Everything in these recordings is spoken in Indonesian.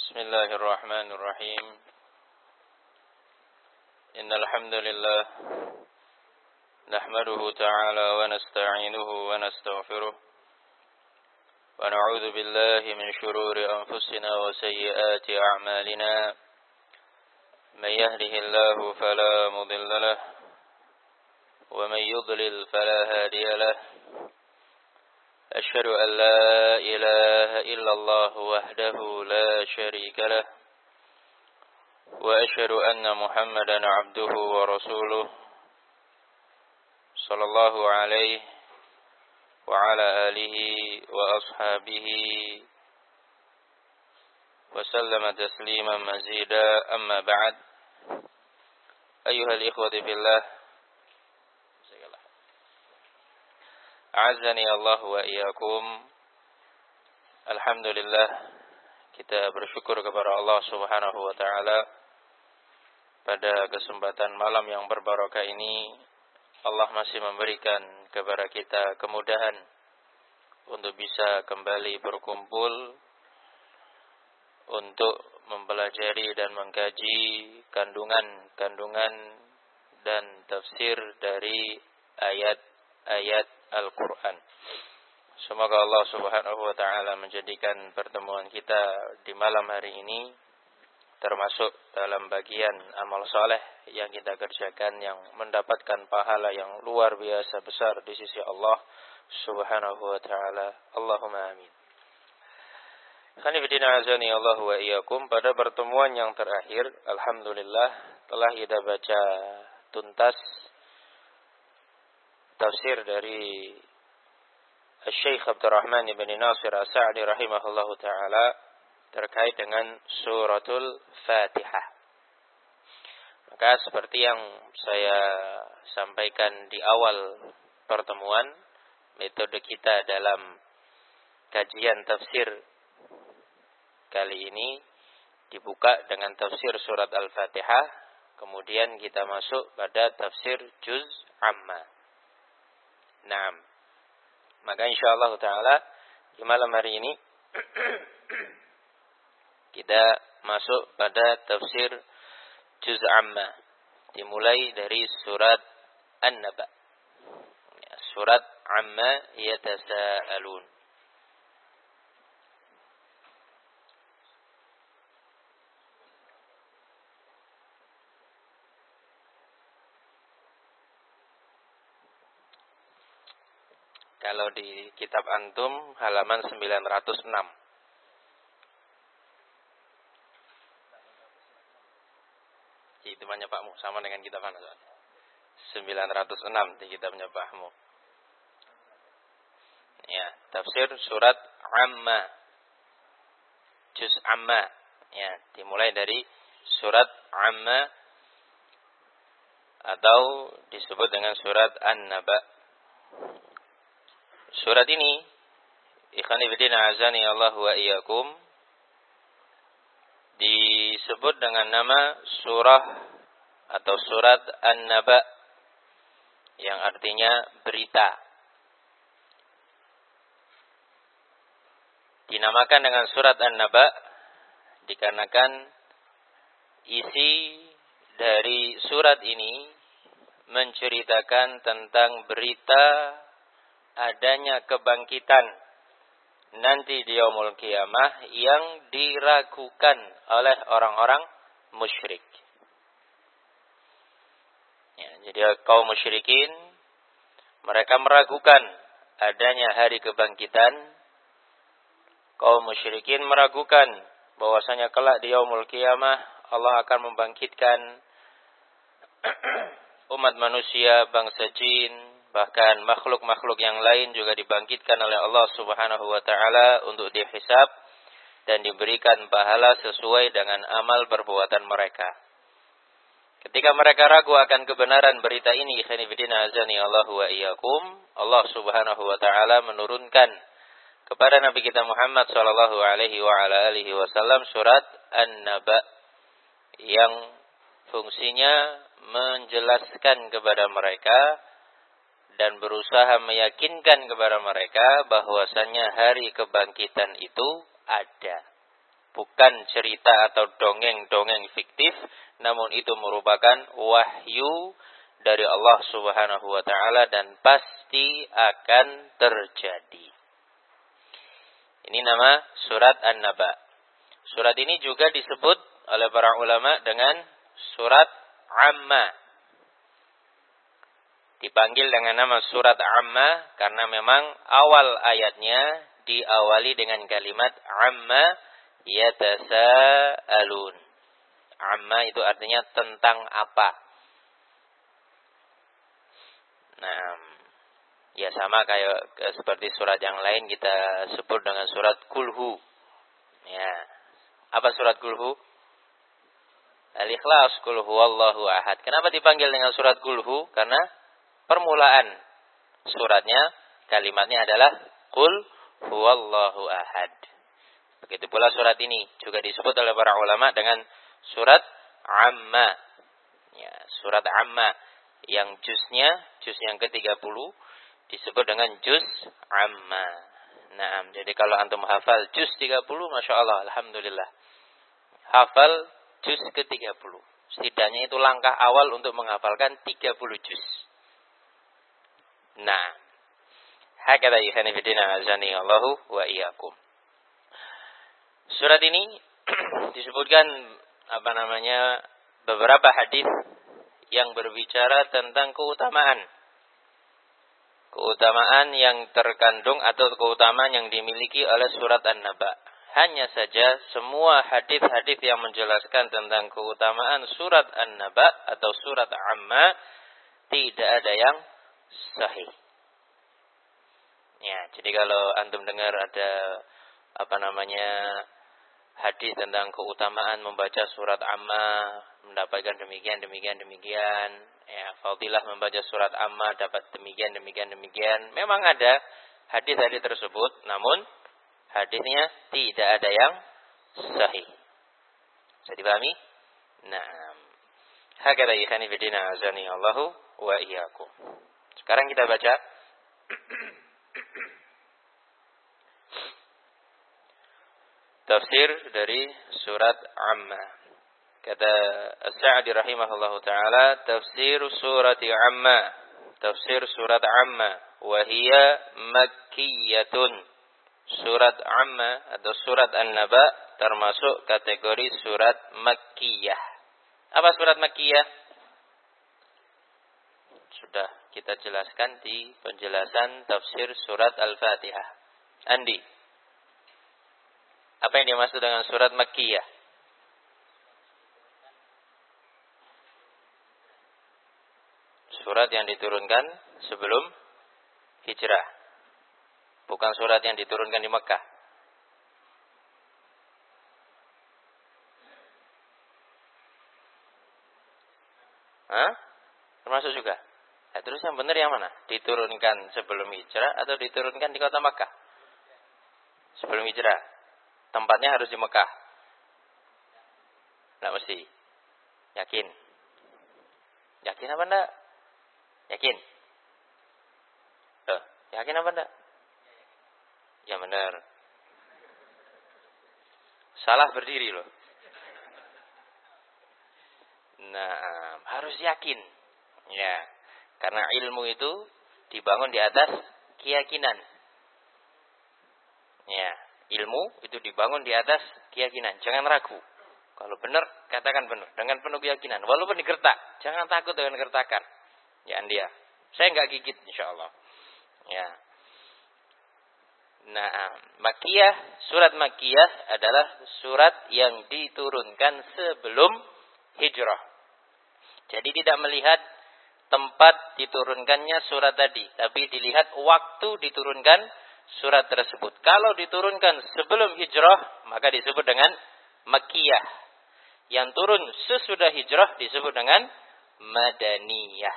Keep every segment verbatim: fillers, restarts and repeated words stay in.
بسم الله الرحمن الرحيم إن الحمد لله نحمده تعالى ونستعينه ونستغفره ونعوذ بالله من شرور أنفسنا وسيئات أعمالنا من يهده الله فلا مضل له ومن يضلل فلا هادي له أشهد أن لا إله إلا الله وحده لا شريك له وأشهد أن محمدا عبده ورسوله صلى الله عليه وعلى آله وأصحابه وسلم تسليما مزيدا أما بعد أيها الإخوة في الله A'azzani Allah wa iyyakum. Alhamdulillah, kita bersyukur kepada Allah Subhanahu wa taala pada kesempatan malam yang berbarakah ini. Allah masih memberikan kepada kita kemudahan untuk bisa kembali berkumpul untuk mempelajari dan mengkaji kandungan-kandungan dan tafsir dari ayat-ayat Al-Quran. Semoga Allah Subhanahu wa ta'ala menjadikan pertemuan kita di malam hari ini termasuk dalam bagian amal soleh yang kita kerjakan, yang mendapatkan pahala yang luar biasa besar di sisi Allah Subhanahu wa ta'ala. Allahumma amin. Khanifidina azani Allah wa iyyakum. Pada pertemuan yang terakhir, alhamdulillah telah kita baca tuntas tafsir dari Syekh Abdurrahman bin Nasir As-Sa'di rahimahullahu ta'ala terkait dengan suratul Fatihah. Maka seperti yang saya sampaikan di awal pertemuan, metode kita dalam kajian tafsir kali ini dibuka dengan tafsir surat Al-Fatihah, kemudian kita masuk pada tafsir juz amma. Naam. Maka insyaallah taala di malam hari ini kita masuk pada tafsir juz amma, dimulai dari surat An-Naba. Surat amma yatasaalun. Kalau di kitab antum halaman sembilan ratus enam. Itu temannya Pakmu, sama dengan kitab mana? sembilan ratus enam di kitabnya Pakmu. Ya, tafsir surat Amma. Juz Amma. Ya, dimulai dari surat Amma atau disebut dengan surat An-Naba. Surat ini, ikhwan fillah azani Allah wa iyyakum, disebut dengan nama surah atau surat An-Naba, yang artinya berita. Dinamakan dengan surat An-Naba dikarenakan isi dari surat ini menceritakan tentang berita adanya kebangkitan nanti di yaumul qiyamah yang diragukan oleh orang-orang musyrik. Ya, jadi kaum musyrikin mereka meragukan adanya hari kebangkitan. Kaum musyrikin meragukan bahwasanya kelak di yaumul qiyamah Allah akan membangkitkan umat manusia, bangsa jin, bahkan makhluk-makhluk yang lain juga dibangkitkan oleh Allah Subhanahu wa ta'ala untuk dihisab dan diberikan pahala sesuai dengan amal perbuatan mereka. Ketika mereka ragu akan kebenaran berita ini, khanifidina azani Allah wa iyyakum, Allah Subhanahu wa ta'ala menurunkan kepada Nabi kita Muhammad sallallahu alaihi wa ala alihi wasallam surat An-Naba yang fungsinya menjelaskan kepada mereka dan berusaha meyakinkan kepada mereka bahwasannya hari kebangkitan itu ada. bukan cerita atau dongeng-dongeng fiktif, namun itu merupakan wahyu dari Allah Subhanahu wa taala dan pasti akan terjadi. Ini nama surat An-Naba. Surat ini juga disebut oleh para ulama dengan surat Amma. Dipanggil dengan nama surat Amma karena memang awal ayatnya diawali dengan kalimat Amma yatasaalun. Amma itu artinya tentang apa. Nah, ya sama kayak seperti surat yang lain kita sebut dengan surat Kulhu. Ya. Apa surat Kulhu? Al-Ikhlas, Qul huwallahu ahad. Kenapa dipanggil dengan surat Kulhu? Karena permulaan suratnya, kalimatnya adalah Qul huwallahu ahad. Begitu pula surat ini juga disebut oleh para ulama dengan surat Amma. Ya, surat Amma yang juznya, juz yang ke tiga puluh disebut dengan juz Amma. Nah, jadi kalau antum hafal juz tiga puluh, Masya Allah, Alhamdulillah. Hafal juz ke tiga puluh. Setidaknya itu langkah awal untuk menghafalkan tiga puluh juz. Nah, hakadha ikhwani fillah azani Allahu wa iyyakum. Surat ini disebutkan apa namanya beberapa hadis yang berbicara tentang keutamaan. Keutamaan yang terkandung atau keutamaan yang dimiliki oleh surat An-Naba. Hanya saja semua hadis-hadis yang menjelaskan tentang keutamaan surat An-Naba atau surat Amma tidak ada yang sahih. Ya, jadi kalau antum dengar ada apa namanya hadis tentang keutamaan membaca surat Amma, mendapatkan demikian, demikian, demikian. Ya, fadilah membaca surat Amma dapat demikian, demikian, demikian. Memang ada hadis-hadis tersebut, namun hadisnya tidak ada yang sahih. Bisa dipahami? Nah, hakadha ikhwani fillah azani Allahu wa iyyakum. Sekarang kita baca tafsir dari surat Amma. Kata As-Sa'di rahimahullahu ta'ala, tafsir surat Amma. Tafsir surat Amma. Wahia makkiyatun. Surat Amma atau surat An-Naba termasuk kategori surat makkiyah. Apa surat makkiyah? Sudah kita jelaskan di penjelasan tafsir surat Al-Fatihah. Andi, apa yang dimaksud dengan surat Makkiyah? Surat yang diturunkan sebelum hijrah. Bukan surat yang diturunkan di Mekah. Hah? Termasuk juga. Nah, terus yang benar yang mana? Diturunkan sebelum hijrah atau diturunkan di kota Mekah? Sebelum hijrah. Tempatnya harus di Mekah. Tidak mesti. Yakin? Yakin apa enggak? Yakin? Tuh, yakin apa enggak? Ya benar. Salah berdiri loh. Nah, harus yakin. Ya, karena ilmu itu dibangun di atas keyakinan. Ya. Ilmu itu dibangun di atas keyakinan. Jangan ragu. Kalau benar, katakan benar. Dengan penuh keyakinan. Walaupun digertak. Jangan takut dengan gertakan. Ya, dia. Saya enggak gigit, insyaAllah. Ya. Nah, Makkiyah, surat Makkiyah adalah surat yang diturunkan sebelum hijrah. Jadi tidak melihat tempat diturunkannya surat tadi. Tapi dilihat waktu diturunkan surat tersebut. Kalau diturunkan sebelum hijrah, maka disebut dengan Makkiyah. Yang turun sesudah hijrah disebut dengan Madaniyah.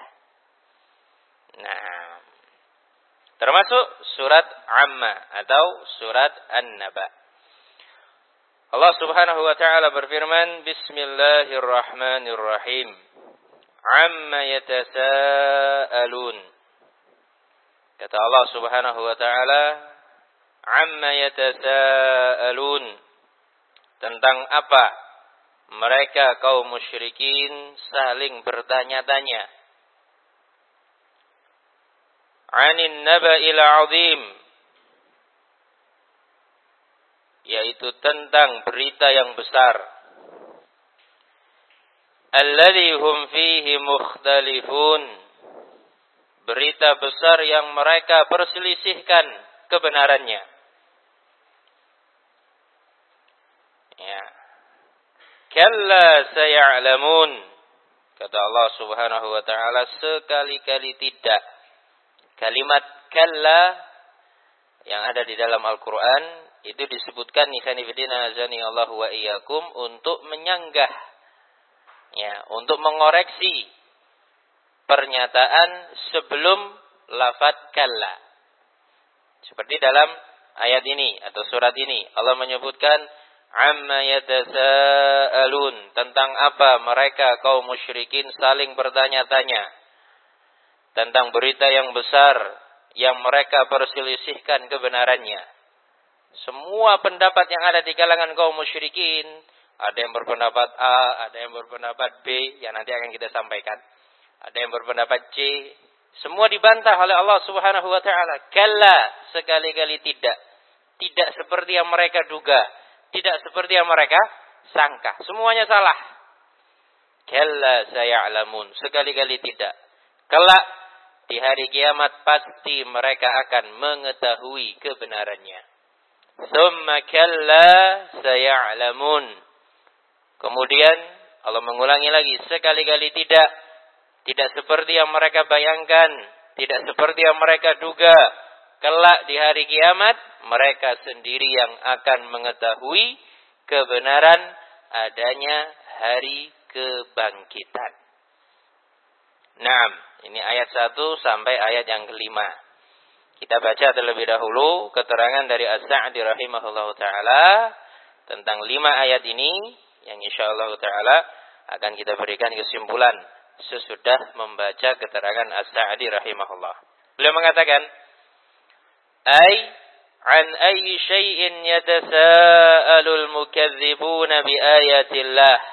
Nah, termasuk surat Amma atau surat An-Naba. Allah Subhanahu wa taala berfirman, Bismillahirrahmanirrahim. Amma yatasaalun. Kata Allah Subhanahu wa taala, "Amma yatasaalun." tentang apa mereka kaum musyrikin saling bertanya-tanya. Anin naba'il 'azim, yaitu tentang berita yang besar. Alladzi hum fihi mukhtalifun, berita besar yang mereka perselisihkan kebenarannya. Ya. Kalla saya'lamun, kata Allah Subhanahu wa taala, sekali-kali tidak. Kalimat kalla yang ada di dalam Al-Qur'an itu disebutkan ikhwani fillah azani Allah wa iyyakum untuk menyanggah, ya, untuk mengoreksi pernyataan sebelum lafaz kalla. Seperti dalam ayat ini atau surat ini Allah menyebutkan amma yatasaalun, tentang apa mereka kaum musyrikin saling bertanya-tanya. Tentang berita yang besar yang mereka perselisihkan kebenarannya. Semua pendapat yang ada di kalangan kaum musyrikin, ada yang berpendapat A, ada yang berpendapat B, yang nanti akan kita sampaikan. Ada yang berpendapat C, semua dibantah oleh Allah Subhanahu wa taala. Kalla, sekali-kali tidak. Tidak seperti yang mereka duga, tidak seperti yang mereka sangka. Semuanya salah. Kalla saya'lamun, sekali-kali tidak. Kelak di hari kiamat pasti mereka akan mengetahui kebenarannya. Tsumma kalla saya'lamun. Kemudian Allah mengulangi lagi, sekali-kali tidak. Tidak seperti yang mereka bayangkan, tidak seperti yang mereka duga. Kelak di hari kiamat mereka sendiri yang akan mengetahui kebenaran adanya hari kebangkitan. Naam, ini ayat satu sampai ayat yang kelima. Kita baca terlebih dahulu keterangan dari As-Sa'di rahimahullah ta'ala tentang lima ayat ini, yang insyaallah ta'ala akan kita berikan kesimpulan sesudah membaca keterangan As-Sa'di rahimahullah. Beliau mengatakan, ay an ayyi syai'in yatasaalul mukadzibuna bi ayatillah.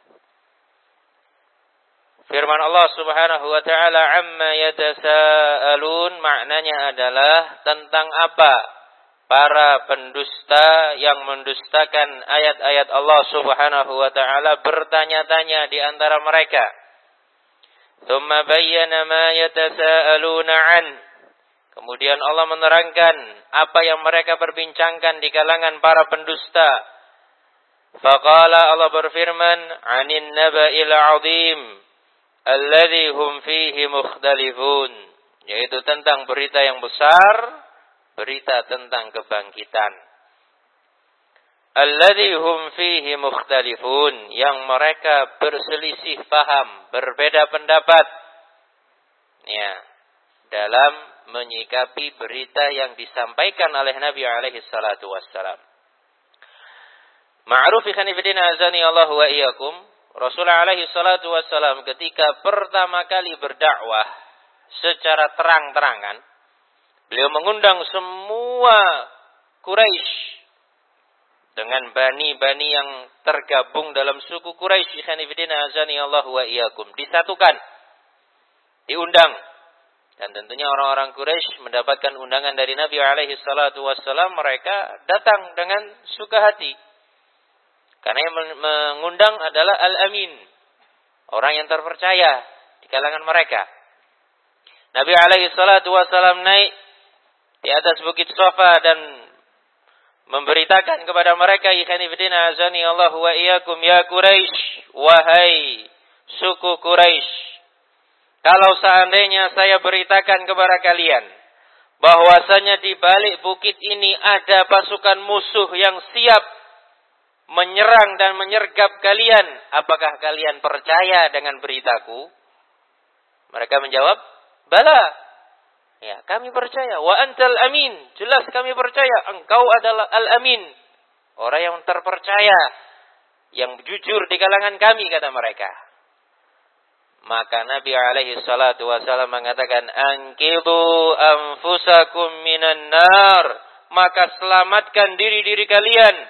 Firman Allah Subhanahu wa taala, amma yatasaalun, maknanya adalah tentang apa para pendusta yang mendustakan ayat-ayat Allah Subhanahu wa taala bertanya-tanya di antara mereka. Tsumma bayyana ma yatasaaluna an. Kemudian Allah menerangkan apa yang mereka perbincangkan di kalangan para pendusta. Faqala, Allah berfirman, anin naba'il 'azim alladzi hum fihi mukhtalifun, yaitu tentang berita yang besar, berita tentang kebangkitan. Alladzi hum fihi mukhtalifun, yang mereka berselisih paham, berbeda pendapat, ya, dalam menyikapi berita yang disampaikan oleh Nabi alaihi salatu wassalam. Ma'ruf ikhwan fillah azani Allah wa iyyakum, Rasulullah alaihi salatu wassalam ketika pertama kali berdakwah secara terang-terangan, beliau mengundang semua Quraisy dengan bani-bani yang tergabung dalam suku Quraisy, ikhwan fillah azani Allah wa iyyakum, disatukan, diundang. Dan tentunya orang-orang Quraisy mendapatkan undangan dari Nabi alaihi salatu wassalam, mereka datang dengan suka hati. Karena yang mengundang adalah Al-Amin, orang yang terpercaya di kalangan mereka. Nabi alaihi salatu wassalam naik di atas bukit Safa dan memberitakan kepada mereka, ikhwan fillah azani Allah wa iyyakum, ya Quraisy, wahai suku Quraisy, kalau seandainya saya beritakan kepada kalian bahwasanya di balik bukit ini ada pasukan musuh yang siap menyerang dan menyergap kalian, apakah kalian percaya dengan beritaku? Mereka menjawab, bala. Ya, kami percaya. Wa antal amin. Jelas kami percaya. Engkau adalah al-amin, orang yang terpercaya, yang jujur di kalangan kami, kata mereka. Maka Nabi alaihi salatu wasallam mengatakan, anqidhu anfusakum minan nar, maka selamatkan diri-diri kalian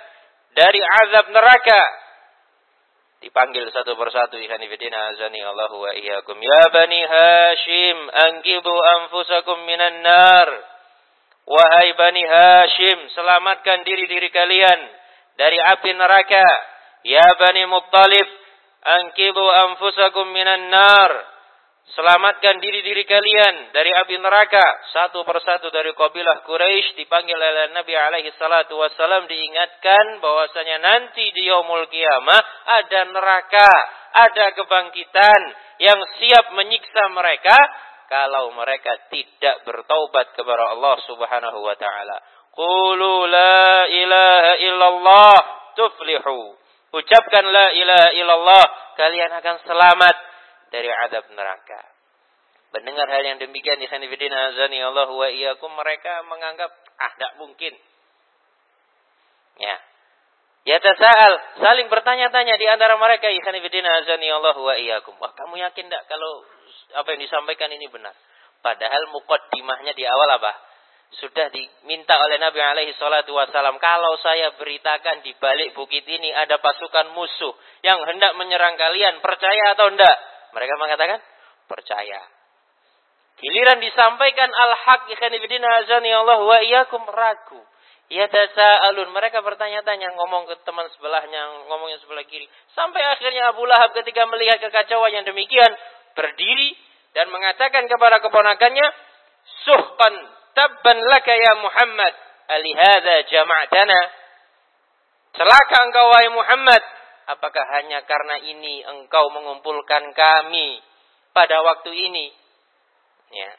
dari azab neraka. Dipanggil satu persatu, ikhwan fillah azani Allahu wa iyyakum. Ya Bani Hashim, anqidhu anfusakum minan nar. Wahai Bani Hashim, selamatkan diri-diri kalian dari api neraka. Ya Bani Muttalib, anqidhu anfusakum minan nar. Selamatkan diri-diri kalian dari api neraka. Satu persatu dari kabilah Quraisy dipanggil oleh Nabi alaihi salatu wassalam, diingatkan bahwasanya nanti di yaumul qiyamah ada neraka, ada kebangkitan yang siap menyiksa mereka kalau mereka tidak bertaubat kepada Allah Subhanahu wa taala. Qulu la ilaha illallah tuflihu. Ucapkan la ilaha illallah, kalian akan selamat dari azab neraka. Mendengar hal yang demikian, ikhwan fillah azani Allah wa iyyakum, mereka menganggap ah tidak mungkin. Ya. Ya tasa'al, saling bertanya-tanya di antara mereka, ikhwan fillah azani Allah wa iyyakum. Wah, kamu yakin tidak kalau apa yang disampaikan ini benar? Padahal muqaddimahnya di awal apa? Sudah diminta oleh Nabi alaihi salatu wasallam, kalau saya beritakan di balik bukit ini ada pasukan musuh yang hendak menyerang kalian, percaya atau tidak? Mereka mengatakan percaya. Giliran disampaikan al-haq, ikhwan fillah azani Allah wa iyyakum, ragu. Ya tasa'alun, mereka bertanya-tanya, ngomong ke teman sebelahnya, ngomong yang sebelah kiri. Sampai akhirnya Abu Lahab ketika melihat kekacauan yang demikian, berdiri dan mengatakan kepada keponakannya, suhqan tabban laka ya Muhammad, alihadza jama'tana. Celaka engkau wahai Muhammad, apakah hanya karena ini engkau mengumpulkan kami pada waktu ini? Ya.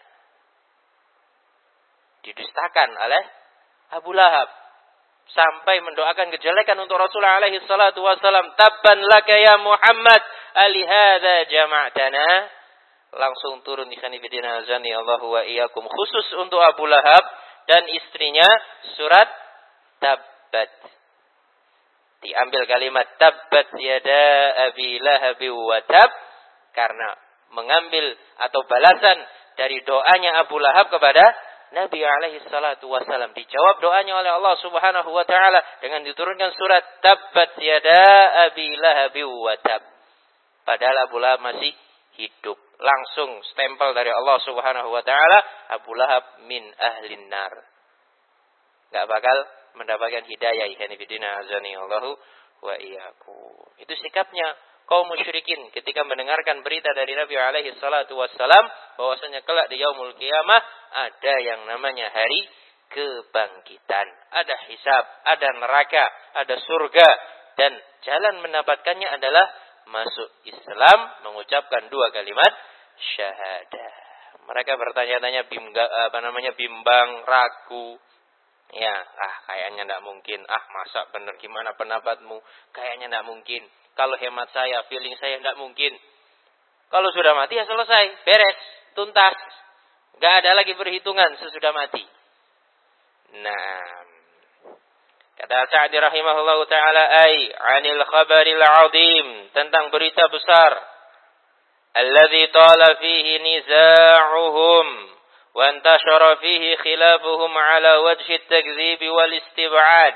Didustakan oleh Abu Lahab sampai mendoakan kejelekan untuk Rasulullah alaihi salatu wasallam. Tabban laka ya Muhammad, alihadza jama'tana. Langsung turun ikhwan fillah azani Allahu wa iyyakum, khusus untuk Abu Lahab dan istrinya, surat Tabbat. Diambil kalimat tabbat yada abi lahabi wa tab karena mengambil atau balasan dari doanya Abu Lahab kepada Nabi alaihi salatu wasallam. Dijawab doanya oleh Allah Subhanahu wa taala dengan diturunkan surat tabbat yada abi lahabi wa tab. Padahal Abu Lahab masih hidup. Langsung stempel dari Allah Subhanahu wa taala, Abu Lahab min ahlin nar. Enggak bakal mendapatkan hidayah, ikhwan fillah azani Allahu wa iyyakum. Itu sikapnya kaum musyrikin ketika mendengarkan berita dari Nabi alaihi salatu wassalam bahwasanya kelak di yaumul qiyamah ada yang namanya hari kebangkitan, ada hisab, ada neraka, ada surga, dan jalan mendapatkannya adalah masuk Islam, mengucapkan dua kalimat syahadah. Mereka bertanya-tanya, apa namanya, bimbang, ragu. Ya, ah kayaknya tidak mungkin. Ah masa benar, gimana pendapatmu? Kayaknya tidak mungkin. Kalau hemat saya, feeling saya tidak mungkin. Kalau sudah mati ya selesai, beres, tuntas. Gak ada lagi perhitungan sesudah mati. Nah, kata Sa'di rahimahullahu ta'ala, ay anil khabaril azim, tentang berita besar. Alladhi tala fihi niza'uhum وانتشر فيه خلافهم على وجه التكذيب والاستبعاد.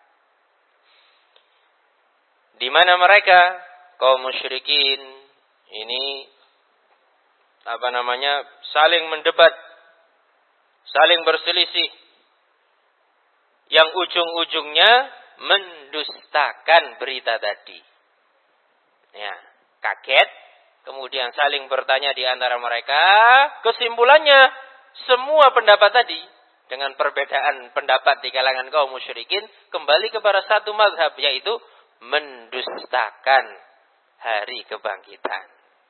Di mana mereka kaum musyrikin ini apa namanya saling mendebat, saling berselisih, yang ujung-ujungnya mendustakan berita tadi. Ya, kaget, kemudian saling bertanya di antara mereka, kesimpulannya semua pendapat tadi dengan perbedaan pendapat di kalangan kaum musyrikin kembali kepada satu mazhab, yaitu mendustakan hari kebangkitan.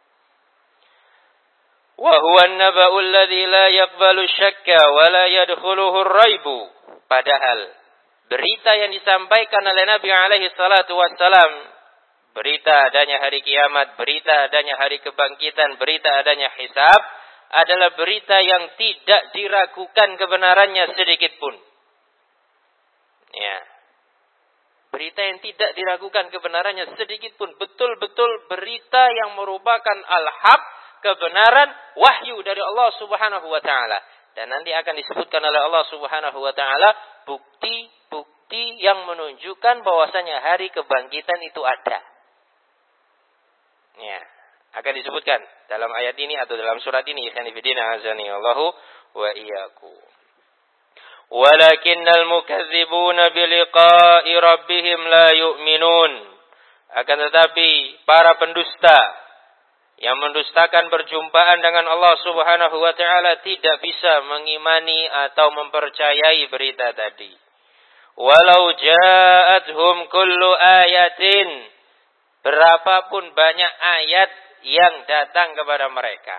Wa huwa an-naba'u alladhi la yaqbalu syakka wa la yadkhuluhu ar-raibu. Padahal berita yang disampaikan oleh Nabi alaihi salatu wassalam, berita adanya hari kiamat, berita adanya hari kebangkitan, berita adanya hisab, adalah berita yang tidak diragukan kebenarannya sedikit pun. Ya. Berita yang tidak diragukan kebenarannya sedikit pun. Betul-betul berita yang merupakan al-haq, kebenaran, wahyu dari Allah Subhanahu wa ta'ala. Dan nanti akan disebutkan oleh Allah Subhanahu wa ta'ala bukti-bukti bukti yang menunjukkan bahwasanya hari kebangkitan itu ada. Ya, akan disebutkan dalam ayat ini atau dalam surat ini. Ikhwani fillah azani Allahu wa iyyakum. Walakinnal mukazzibuna biliqa'i rabbihim la yu'minun. Akan tetapi para pendusta yang mendustakan perjumpaan dengan Allah Subhanahu wa taala tidak bisa mengimani atau mempercayai berita tadi. Walau ja'atuhum kullu ayatin, berapapun banyak ayat yang datang kepada mereka.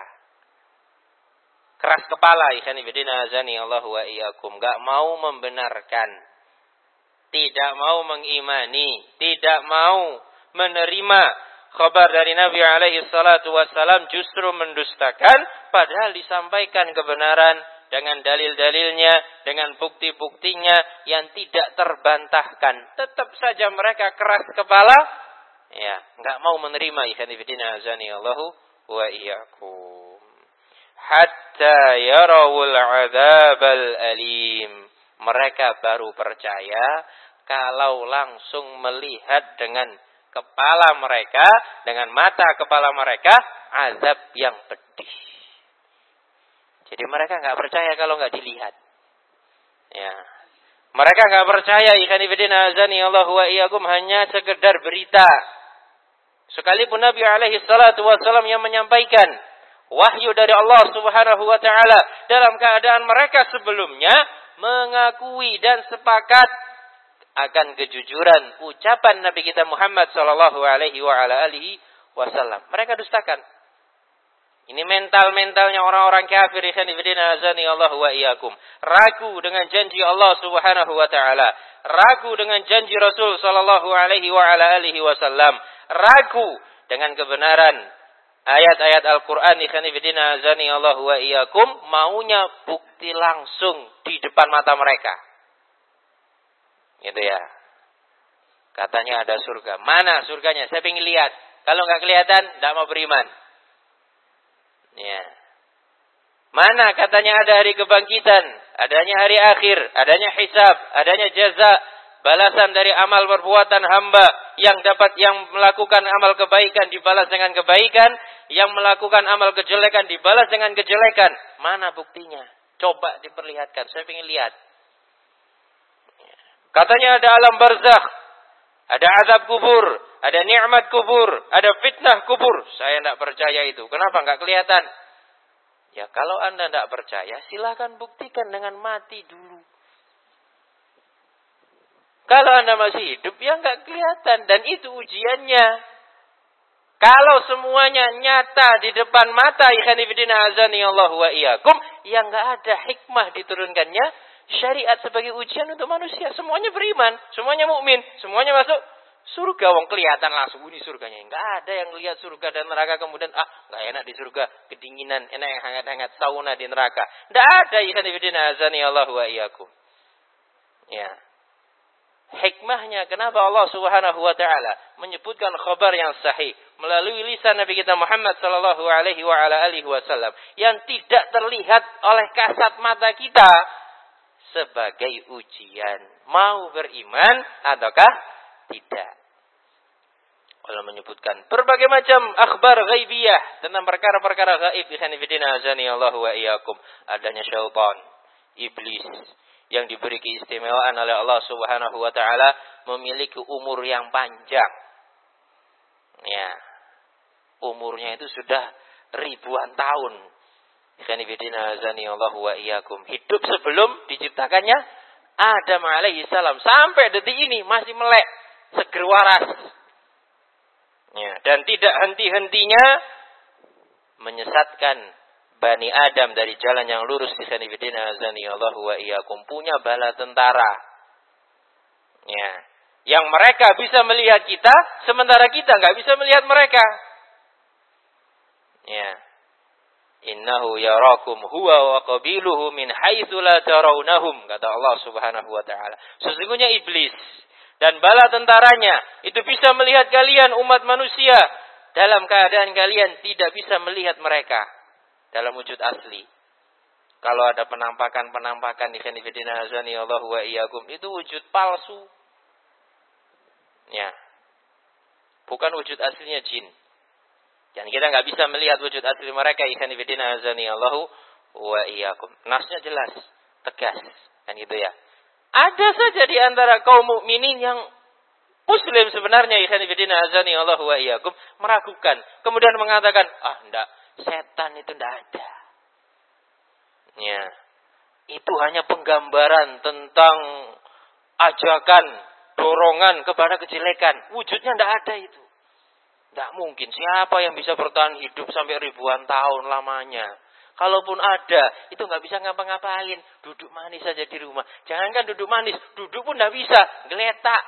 Keras kepala, ikhwan fillah azani Allah wa iyyakum, enggak mau membenarkan, tidak mau mengimani, tidak mau menerima kabar dari Nabi alaihi salatu wassalam, justru mendustakan, padahal disampaikan kebenaran dengan dalil-dalilnya, dengan bukti-buktinya yang tidak terbantahkan. Tetap saja mereka keras kepala, ya, enggak mau menerima. Ikhwan fillah azani Allahu wa iyyakum. Hatta yarawul adzabal alim. Mereka baru percaya kalau langsung melihat dengan kepala mereka, dengan mata kepala mereka, azab yang pedih. Jadi mereka enggak percaya kalau enggak dilihat. Ya. Mereka enggak percaya, ikhwan fillah azani Allahu wa iyyakum, hanya sekedar berita. Sekalipun Nabi alaihi salatu wasallam yang menyampaikan wahyu dari Allah Subhanahu wa taala, dalam keadaan mereka sebelumnya mengakui dan sepakat akan kejujuran ucapan Nabi kita Muhammad sallallahu alaihi wa ala alihi wasallam. Mereka dustakan. Ini mental-mentalnya orang-orang kafir, ikhwan fillah azani Allah wa iyyakum. Ragu dengan janji Allah Subhanahu wa taala, ragu dengan janji Rasul sallallahu alaihi wa ala alihi wasallam, ragu dengan kebenaran ayat-ayat Al-Qur'an, ikhwan fillah azani Allah wa iyyakum, maunya bukti langsung di depan mata mereka. Gitu ya. Katanya ada surga. Mana surganya? Saya ingin lihat. Kalau enggak kelihatan, enggak mau beriman. Ya. Mana katanya ada hari kebangkitan, adanya hari akhir, adanya hisab, adanya jaza, balasan dari amal perbuatan hamba, yang dapat yang melakukan amal kebaikan dibalas dengan kebaikan, yang melakukan amal kejelekan dibalas dengan kejelekan. Mana buktinya? Coba diperlihatkan. Saya ingin lihat. Katanya ada alam barzakh, ada azab kubur, ada nikmat kubur, ada fitnah kubur. Saya tidak percaya itu. Kenapa enggak kelihatan? Ya kalau Anda tidak percaya, silakan buktikan dengan mati dulu. Kalau Anda masih hidup, ya enggak kelihatan. Dan itu ujiannya. Kalau semuanya nyata di depan mata, ikhwan fillah azani Allah wa iyyakum, ya enggak ada hikmah diturunkannya syariat sebagai ujian untuk manusia. Semuanya beriman, semuanya mukmin, semuanya masuk surga. Wong kelihatan langsung ini surganya. Enggak ada yang lihat surga dan neraka kemudian ah enggak enak di surga, kedinginan, enak yang hangat-hangat, sauna di neraka. Enggak ada, ikhwan fillah azani Allah wa iyyakum. Ya. Hikmahnya kenapa Allah Subhanahu wa taala menyebutkan khabar yang sahih melalui lisan Nabi kita Muhammad sallallahu alaihi wa ala alihi wasallam yang tidak terlihat oleh kasat mata kita, sebagai ujian, mau beriman ataukah tidak. Allah menyebutkan berbagai macam akhbar ghaibiyah tentang perkara-perkara gaib, ikhwan fillah azani Allah wa iyyakum. Adanya syaitan, iblis yang diberi keistimewaan oleh Allah Subhanahu wa taala, memiliki umur yang panjang. Ya. Umurnya itu sudah ribuan tahun. Ikhwan fillah azani Allah wa iyyakum. Hidup sebelum diciptakannya Adam alaihi salam sampai detik ini masih melek, seger waras. Ya, dan tidak henti-hentinya menyesatkan Bani Adam dari jalan yang lurus. Ikhwan fillah azani Allah wa iyyakum. Punya bala tentara. Ya, yang mereka bisa melihat kita sementara kita enggak bisa melihat mereka. Ya. Innahu yarakum huwa wa qabiluhu min haitsu la tarawnahum, kata Allah Subhanahu wa taala. Sesungguhnya iblis dan bala tentaranya itu bisa melihat kalian umat manusia dalam keadaan kalian tidak bisa melihat mereka dalam wujud asli. kalau ada penampakan-penampakan ikhwan fillah azani Allah wa iyyakum itu wujud palsu. Ya. Bukan wujud aslinya jin. Dan kita nggak bisa melihat wujud asli mereka ikhwan fillah azani Allah wa iyyakum. Nasnya jelas, tegas, kan gitu ya. Ada saja di antara kaum mukminin yang muslim sebenarnya ikhwan fillah azani Allah wa iyyakum meragukan, kemudian mengatakan, "Ah, enggak, setan itu enggak ada." Ya. Itu hanya penggambaran tentang ajakan, dorongan kepada kejelekan. Wujudnya enggak ada itu. Enggak mungkin. Siapa yang bisa bertahan hidup sampai ribuan tahun lamanya? Kalaupun ada, itu nggak bisa ngapa-ngapain. Duduk manis saja di rumah. Jangankan duduk manis, duduk pun nggak bisa. Geletak.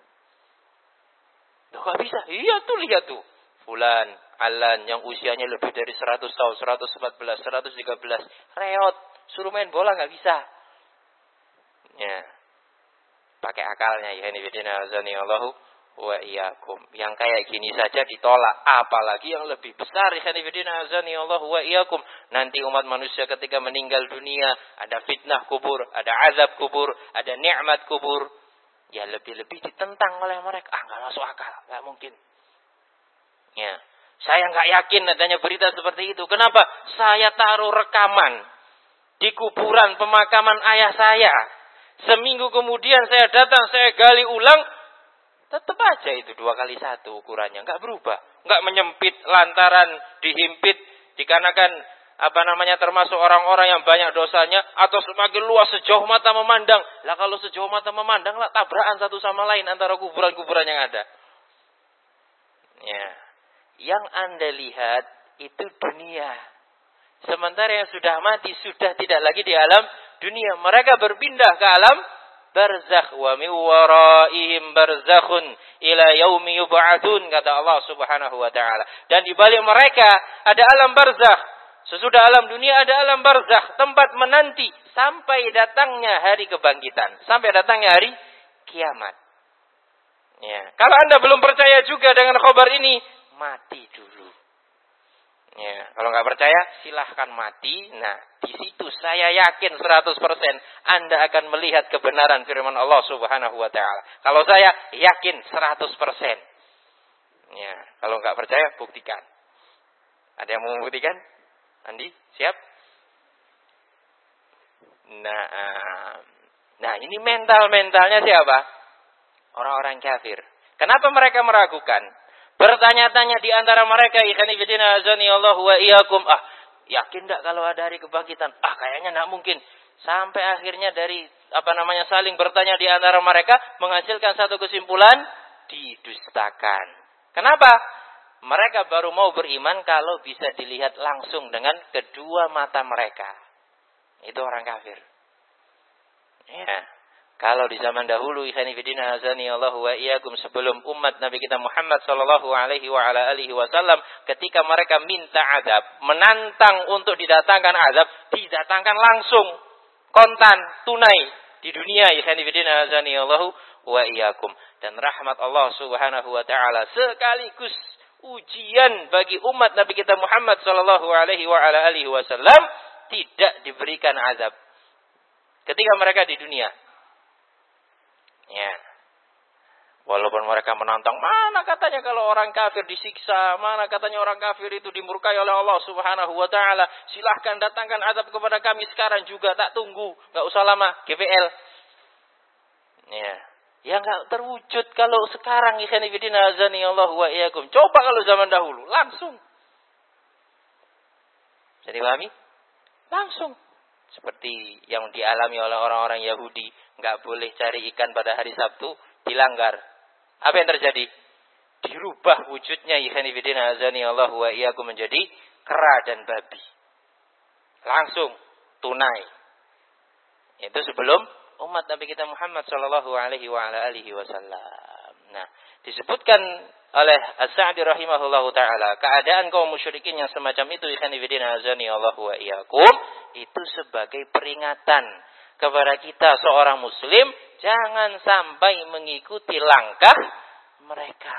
Nggak bisa. Iya tuh, lihat tuh. Fulan, Alan yang usianya lebih dari seratus tahun, seratus empat belas, seratus tiga belas. Reot. Suruh main bola nggak bisa. Ya. Pakai akalnya. Ya ini bidina azani Allahu wa iyyakum. Yang kayak gini saja ditolak, apalagi yang lebih besar. Ikhwan fillah azani Allah wa iyyakum. Nanti umat manusia ketika meninggal dunia ada fitnah kubur, ada azab kubur, ada nikmat kubur. Ya lebih-lebih ditentang oleh mereka. Ah, enggak masuk akal, enggak mungkin. Ya. Saya enggak yakin adanya berita seperti itu. Kenapa? Saya taruh rekaman di kuburan pemakaman ayah saya. Seminggu kemudian saya datang, saya gali ulang. Tetap aja itu dua kali satu ukurannya. Enggak berubah. Enggak menyempit lantaran dihimpit. Dikarenakan apa namanya termasuk orang-orang yang banyak dosanya. Atau semakin luas sejauh mata memandang. Lah kalau sejauh mata memandang lah tabrakan satu sama lain antara kuburan-kuburan yang ada. Ya. Yang Anda lihat itu dunia. Sementara yang sudah mati sudah tidak lagi di alam dunia. Mereka berpindah ke alam barzakh wa min waraihim barzakhun ila yaumi yub'atsun, kata Allah Subhanahu wa taala. Dan di balik mereka ada alam barzakh. Sesudah alam dunia ada alam barzakh, tempat menanti sampai datangnya hari kebangkitan, sampai datangnya hari kiamat. Ya, kalau Anda belum percaya juga dengan khabar ini, mati dulu. Ya, kalau nggak percaya silahkan mati. Nah, di situ saya yakin seratus persen Anda akan melihat kebenaran firman Allah Subhanahu wa taala. Kalau saya yakin seratus persen. Ya, kalau nggak percaya buktikan. Ada yang mau membuktikan? Andi, siap? Nah, nah ini mental-mentalnya siapa? Orang-orang kafir. Kenapa mereka meragukan? Bertanya-tanya di antara mereka, ikhwan fillah azani Allah wa iyyakum, ah, yakin enggak kalau ada hari kebangkitan? Ah, kayaknya enggak mungkin. Sampai akhirnya dari apa namanya saling bertanya di antara mereka menghasilkan satu kesimpulan, didustakan. Kenapa? Mereka baru mau beriman kalau bisa dilihat langsung dengan kedua mata mereka. Itu orang kafir. Ya. Kalau di zaman dahulu, ikhwan fillah azani Allah wa iyyakum, sebelum umat Nabi kita Muhammad sallallahu alaihi wa ala alihi wasallam, ketika mereka minta azab, menantang untuk didatangkan azab, didatangkan langsung, kontan, tunai di dunia, ikhwan fillah azani Allah wa iyyakum. Dan rahmat Allah Subhanahu wa taala sekaligus ujian bagi umat Nabi kita Muhammad sallallahu alaihi wa ala alihi wasallam, tidak diberikan azab ketika mereka di dunia. Ya. Walaupun mereka menantang, mana katanya kalau orang kafir disiksa, mana katanya orang kafir itu dimurkai oleh Allah Subhanahu wa taala. Silahkan datangkan azab kepada kami sekarang juga, tak tunggu, enggak usah lama, G P L. Ya. Ya enggak terwujud kalau sekarang, ikhwan fillah azani Allah wa iyyakum. Coba kalau zaman dahulu, langsung. Jadi pahami? Langsung. Seperti yang dialami oleh orang-orang Yahudi, enggak boleh cari ikan pada hari Sabtu, dilanggar. Apa yang terjadi? Dirubah wujudnya, ikhwan fillah azani Allah wa iyyakum, menjadi kera dan babi. Langsung tunai. Itu sebelum umat Nabi kita Muhammad sallallahu alaihi wa ala alihi wasallam. Nah, disebutkan oleh As-Sa'di rahimahullahu taala, keadaan kaum musyrikin yang semacam itu, ikhwan fillah azani Allah wa iyyakum, itu sebagai peringatan kepada kita seorang muslim, jangan sampai mengikuti langkah mereka.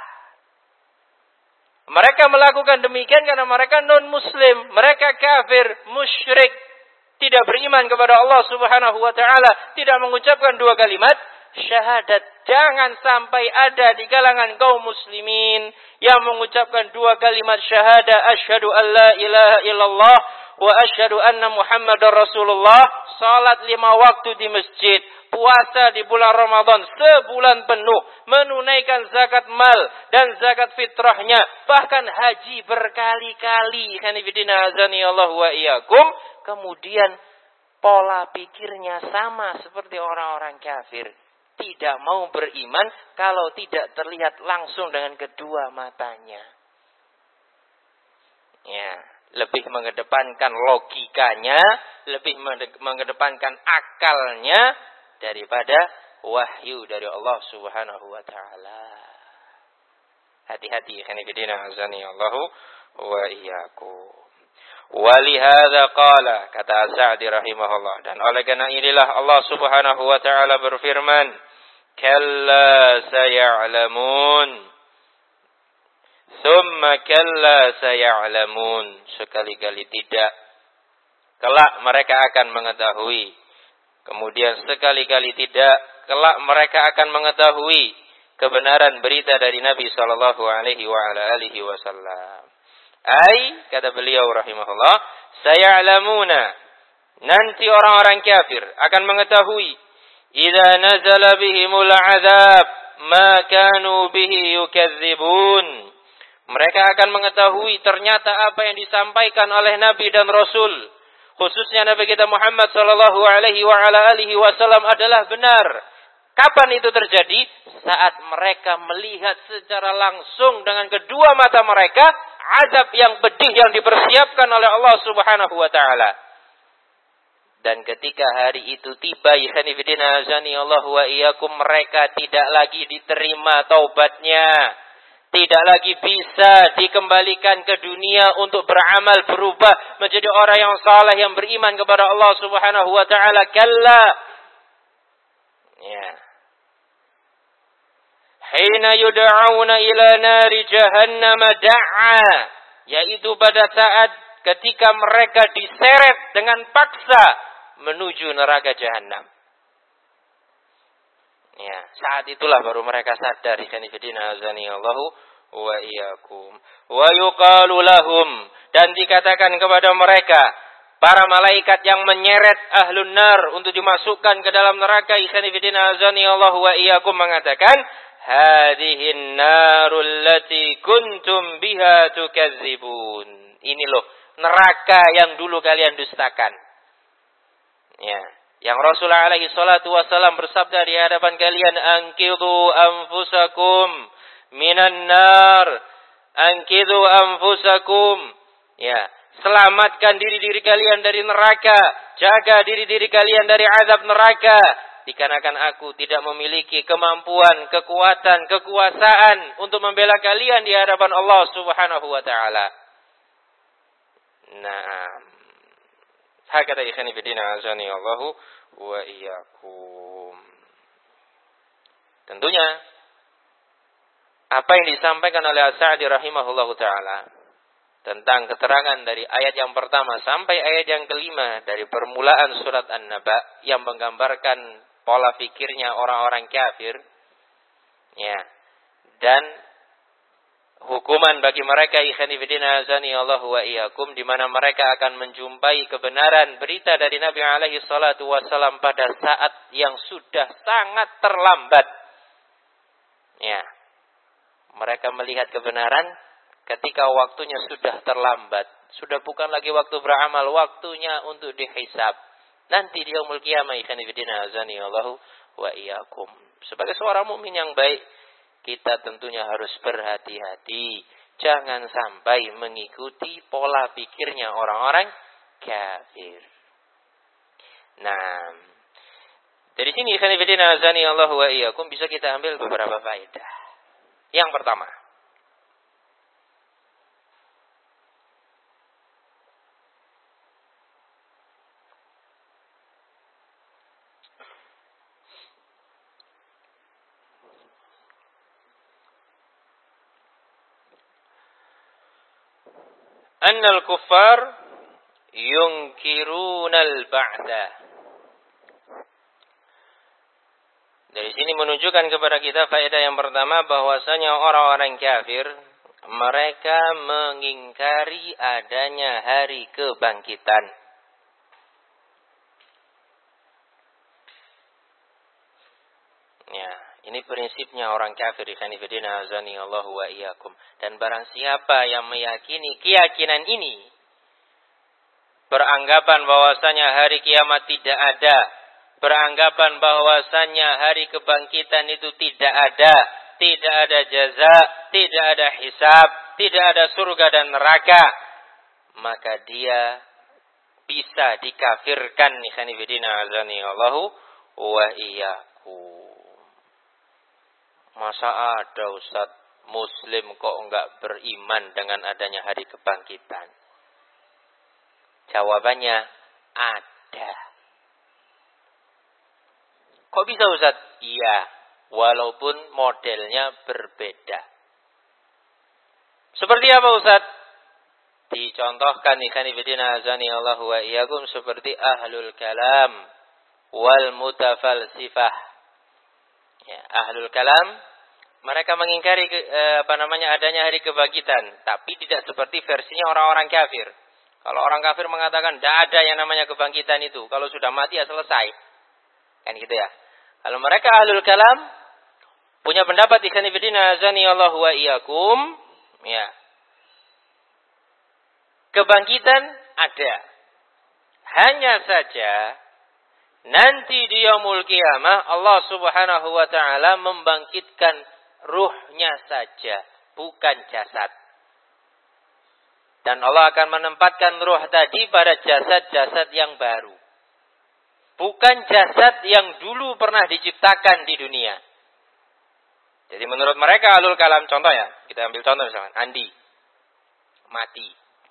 Mereka melakukan demikian karena mereka non muslim, mereka kafir, musyrik, tidak beriman kepada Allah Subhanahu wa taala, tidak mengucapkan dua kalimat syahadat. Jangan sampai ada di kalangan kaum muslimin yang mengucapkan dua kalimat syahadat, asyhadu an la ilaha illallah wa asyhadu anna Muhammadar Rasulullah, salat lima waktu di masjid, puasa di bulan Ramadan sebulan penuh, menunaikan zakat mal dan zakat fitrahnya, bahkan haji berkali-kali. Khanifidina azani Allah wa iyyakum. Kemudian pola pikirnya sama seperti orang-orang kafir. Tidak mau beriman kalau tidak terlihat langsung dengan kedua matanya. Ya, lebih mengedepankan logikanya, lebih mengedepankan akalnya daripada wahyu dari Allah Subhanahu wa taala. Hati-hati, khanifidina azani Allahu wa iyyakum. Walihada qala, kata Sa'di rahimahullah, dan oleh karena inilah Allah Subhanahu wa taala berfirman, kalla saya'lamun, thumma kalla saya'lamun, sekali-kali tidak, kelak mereka akan mengetahui, kemudian sekali-kali tidak, kelak mereka akan mengetahui kebenaran berita dari Nabi sallallahu alaihi wa ala alihi wasallam. Ai, kata beliau rahimahullah, saya'lamuna, nanti orang-orang kafir akan mengetahui, idza nazala bihimul azab ma kanu bihi yukadzibun. Mereka akan mengetahui ternyata apa yang disampaikan oleh Nabi dan Rasul, khususnya Nabi kita Muhammad sallallahu alaihi wa ala alihi wasallam adalah benar. Kapan itu terjadi? Saat mereka melihat secara langsung dengan kedua mata mereka azab yang pedih yang dipersiapkan oleh Allah Subhanahu wa taala. Dan ketika hari itu tiba, ikhwanifidina azani Allah wa iyyakum, mereka tidak lagi diterima taubatnya. Tidak lagi bisa dikembalikan ke dunia untuk beramal, berubah menjadi orang yang saleh yang beriman kepada Allah Subhanahu wa taala. Kalla. Ya. Hina yud'auna ila nari jahannam da'a, yaitu pada saat ketika mereka diseret dengan paksa menuju neraka jahanam. Ya, saat itulah baru mereka sadar, ikhwanifidina azani Allahu wa iyyakum. Wa yuqalu lahum, dan dikatakan kepada mereka, para malaikat yang menyeret ahlun nar untuk dimasukkan ke dalam neraka, ikhwanifidina azani Allahu wa iyyakum, mengatakan, hadhihin narul lati kuntum biha tukadzibun. Ini loh neraka yang dulu kalian dustakan. Ya, yang Rasulullah alaihi salatu wasallam bersabda di hadapan kalian, anqidhu anfusakum minan nar, anqidhu anfusakum. Ya, selamatkan diri-diri kalian dari neraka, jaga diri-diri kalian dari azab neraka. Dikarenakan aku tidak memiliki kemampuan, kekuatan, kekuasaan untuk membela kalian di hadapan Allah Subhanahu wa taala. Naam. Hakata ikhwanifidina azani Allahu wa iyyakum. Tentunya apa yang disampaikan oleh As-Sa'di rahimahullahu taala tentang keterangan dari ayat yang pertama sampai ayat yang kelima dari permulaan surat An-Naba yang menggambarkan pola pikirnya orang-orang kafir, ya, dan hukuman bagi mereka, ikhwanifidina azani Allahu wa iyyakum, di mana mereka akan menjumpai kebenaran berita dari Nabi alaihi salatu wasallam pada saat yang sudah sangat terlambat. Ya, mereka melihat kebenaran ketika waktunya sudah terlambat, sudah bukan lagi waktu beramal, waktunya untuk dihisab. Nanti di yaumul qiyamah, ikhwanifidina azani Allahu wa iyyakum. Sebagai seorang mukmin yang baik, kita tentunya harus berhati-hati. Jangan sampai mengikuti pola pikirnya orang-orang kafir. Nah, dari sini ikhwanifidina azani Allahu wa iyyakum bisa kita ambil beberapa faedah. Yang pertama, annal kuffar yunkirunal ba'tsa. Dari sini menunjukkan kepada kita faedah yang pertama bahwasanya orang-orang kafir mereka mengingkari adanya hari kebangkitan. Ya, ini prinsipnya orang kafir ikhwan fillah azani Allah wa iyyakum. Dan barang siapa yang meyakini keyakinan ini, beranggapan bahwasanya hari kiamat tidak ada, beranggapan bahwasanya hari kebangkitan itu tidak ada, tidak ada jaza, tidak ada hisab, tidak ada surga dan neraka, maka dia bisa dikafirkan ikhwan fillah azani Allah wa iyyakum. Masa ada Ustaz Muslim kok enggak beriman dengan adanya hari kebangkitan? Jawabannya ada. Kok bisa Ustaz? Iya, walaupun modelnya berbeda. Seperti apa Ustaz? Dicontohkan ikhwan fillah azani Allah wa iyyakum seperti ahlul kalam wal mutafalsifah. Ya, ahlul kalam mereka mengingkari ke, eh, apa namanya adanya hari kebangkitan, tapi tidak seperti versinya orang-orang kafir. Kalau orang kafir mengatakan tidak ada yang namanya kebangkitan itu, kalau sudah mati ya selesai, kan gitu ya. Kalau mereka ahlul kalam punya pendapat ikhwan fillah azani Allah wa iyyakum, ya, kebangkitan ada, hanya saja nanti di yaumul qiyamah Allah Subhanahu wa taala membangkitkan ruhnya saja, bukan jasad. Dan Allah akan menempatkan ruh tadi pada jasad-jasad yang baru. Bukan jasad yang dulu pernah diciptakan di dunia. Jadi menurut mereka ahlul kalam, contoh ya, kita ambil contoh misalkan Andi mati.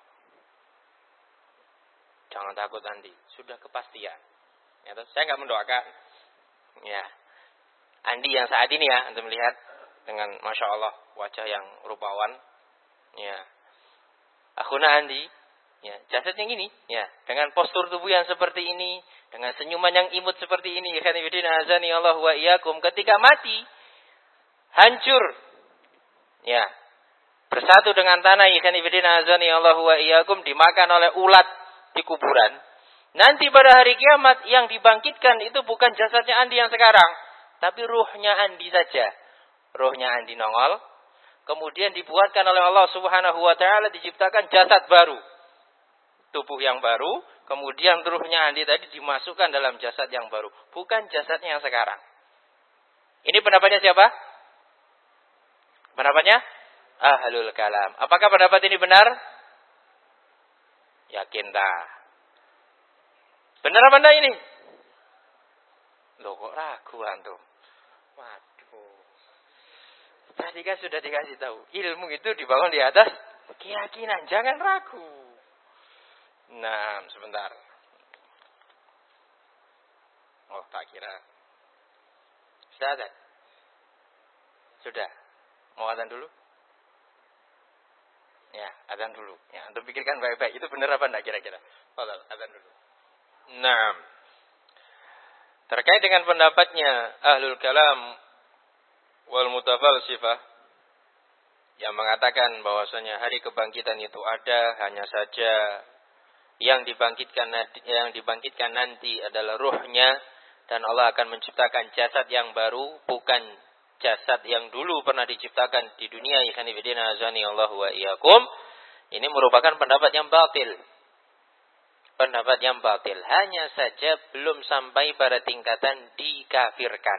Jangan takut Andi, sudah kepastian. Ya, saya nggak mendoakan. Ya, Andi yang saat ini ya, anda melihat dengan masya Allah wajah yang rupawan. Ya, akhuna Andi, ya, jasad yang ini, ya, dengan postur tubuh yang seperti ini, dengan senyuman yang imut seperti ini, ikhwan fillah azani Allah wa iyyakum, ketika mati hancur, ya, bersatu dengan tanah, ikhwan fillah azani Allah wa iyyakum, dimakan oleh ulat di kuburan. Nanti pada hari kiamat yang dibangkitkan itu bukan jasadnya Andi yang sekarang, tapi ruhnya Andi saja. Ruhnya Andi nongol, kemudian dibuatkan oleh Allah Subhanahu wa taala, diciptakan jasad baru, tubuh yang baru, kemudian ruhnya Andi tadi dimasukkan dalam jasad yang baru, bukan jasadnya yang sekarang. Ini pendapatnya siapa? Pendapatnya ahlul kalam. Apakah pendapat ini benar? Yakin tak? Benar apa enggak ini? Loh kok ragu antum? Waduh. Tadi kan sudah dikasih tahu. Ilmu itu dibangun di atas keyakinan. Jangan ragu. Nah, sebentar. Oh, tak kira. Sudah ada? Sudah. Mau adzan dulu? Ya, adzan dulu. Ya, antum pikirkan baik-baik. Itu benar apa enggak kira-kira? Oh, adzan dulu. Nah, terkait dengan pendapatnya ahlul kalam wal mutafalsifah yang mengatakan bahwasanya hari kebangkitan itu ada, hanya saja yang dibangkitkan yang dibangkitkan nanti adalah ruhnya, dan Allah akan menciptakan jasad yang baru, bukan jasad yang dulu pernah diciptakan di dunia. Ikhwan fillah azani Allah wa iyyakum. Ini merupakan pendapat yang batil. Pendapat yang batil, hanya saja belum sampai pada tingkatan dikafirkan.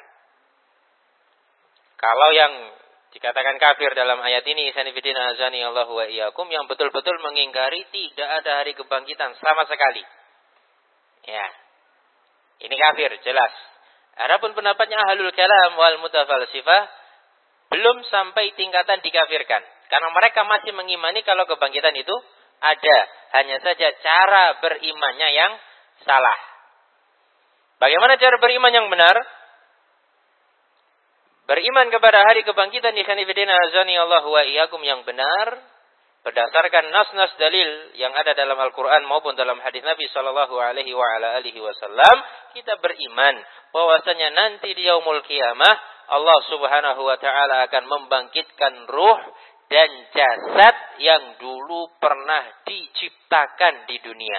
Kalau yang dikatakan kafir dalam ayat ini, ikhwan fillah azani Allah wa iyyakum, yang betul-betul mengingkari tidak ada hari kebangkitan sama sekali. Ya, ini kafir jelas. Adapun pendapatnya ahlul kalam wal mutafalsifah belum sampai tingkatan dikafirkan, karena mereka masih mengimani kalau kebangkitan itu ada, hanya saja cara berimannya yang salah. Bagaimana cara beriman yang benar? Beriman kepada hari kebangkitan ikhwan fillah azani Allah wa iyyakum yang benar berdasarkan nas-nas dalil yang ada dalam Al-Quran maupun dalam hadis Nabi Sallallahu Alaihi Wasallam, kita beriman bahwasanya nanti di yaumul qiyamah Allah Subhanahu Wa Taala akan membangkitkan ruh dan jasad yang dulu pernah diciptakan di dunia.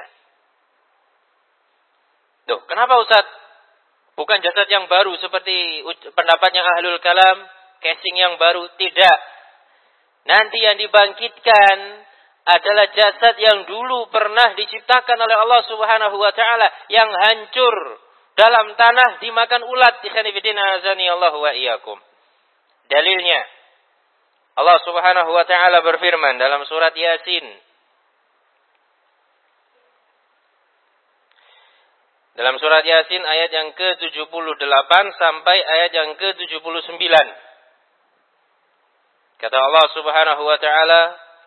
Tuh, kenapa Ustaz? Bukan jasad yang baru seperti pendapatnya Ahlul Kalam, casing yang baru, tidak. Nanti yang dibangkitkan adalah jasad yang dulu pernah diciptakan oleh Allah Subhanahu Wa Taala, yang hancur dalam tanah dimakan ulat. Ikhwanifidina azani Allah wa iyyakum. Dalilnya Allah Subhanahu Wa Taala berfirman dalam surat Yasin, dalam surat Yasin ayat yang ke tujuh puluh delapan sampai ayat yang ke tujuh puluh sembilan. Kata Allah Subhanahu Wa Taala,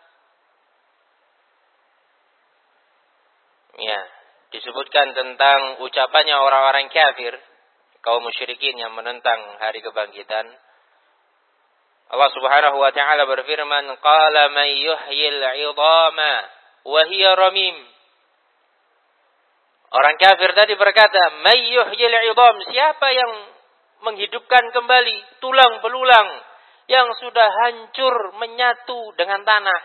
ya, disebutkan tentang ucapannya orang-orang kafir, kaum musyrikin yang menentang hari kebangkitan. Allah Subhanahu Wa Taala berfirman, "Qala man yuhyil 'idhama wa hiya ramim." Orang kafir tadi berkata, "May yuhyil 'idham?" Siapa yang menghidupkan kembali tulang belulang yang sudah hancur menyatu dengan tanah?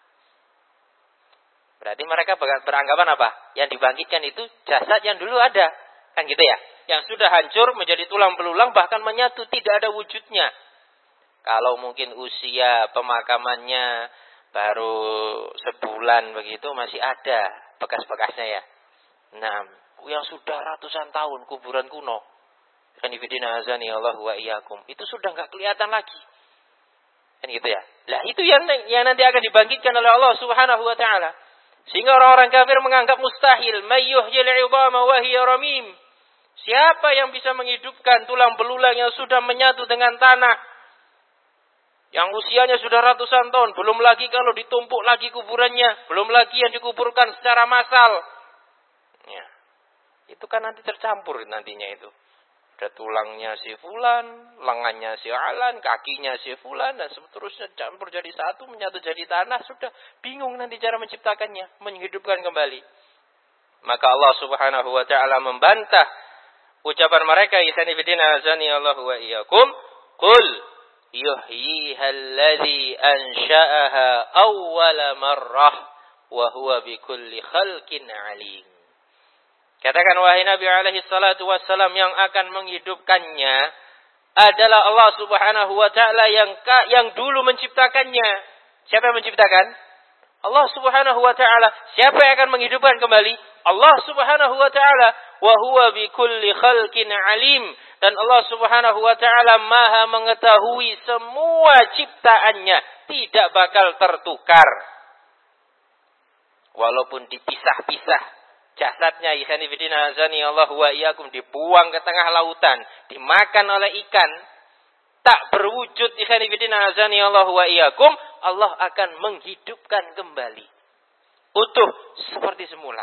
Berarti mereka beranggapan apa? Yang dibangkitkan itu jasad yang dulu ada. Kan gitu ya? Yang sudah hancur menjadi tulang belulang bahkan menyatu, tidak ada wujudnya. Kalau mungkin usia pemakamannya baru sebulan begitu, masih ada bekas-bekasnya ya. Nah, yang sudah ratusan tahun, kuburan kuno. Kanifidina azani Allah wa iyyakum. Itu sudah enggak kelihatan lagi. Kan gitu ya. Lah itu yang yang nanti akan dibangkitkan oleh Allah Subhanahu Wa Taala. Sehingga orang-orang kafir menganggap mustahil, may yuhyil 'idhama wa hiya ramim. Siapa yang bisa menghidupkan tulang belulang yang sudah menyatu dengan tanah, yang usianya sudah ratusan tahun, belum lagi kalau ditumpuk lagi kuburannya, belum lagi yang dikuburkan secara massal. Ya. Itu kan nanti tercampur nantinya itu. Ada tulangnya si fulan, lengannya si alan, kakinya si fulan, dan seterusnya campur jadi satu, menyatu jadi tanah. Sudah bingung nanti cara menciptakannya, menghidupkan kembali. Maka Allah Subhanahu Wa Taala membantah ucapan mereka, isanifidina azani Allah wa iyyakum, qul yuhyiha alladhi ansha'aha awwala marrah wa huwa bikulli khalqin alim. Katakan wahai Nabi alaihi salatu wassalam, yang akan menghidupkannya adalah Allah Subhanahu Wa Taala yang yang dulu menciptakannya. Siapa yang menciptakan? Allah Subhanahu Wa Taala. Siapa yang akan menghidupkan kembali? Allah Subhanahu Wa Taala. Wa huwa bikulli khalqin alim. Dan Allah Subhanahu Wa Taala Maha mengetahui semua ciptaannya, tidak bakal tertukar. Walaupun dipisah-pisah jasadnya, ikhwanifidina azani Allah wa iyyakum, dibuang ke tengah lautan, dimakan oleh ikan, tak berwujud, ikhwanifidina azani Allah wa iyyakum, Allah akan menghidupkan kembali utuh seperti semula.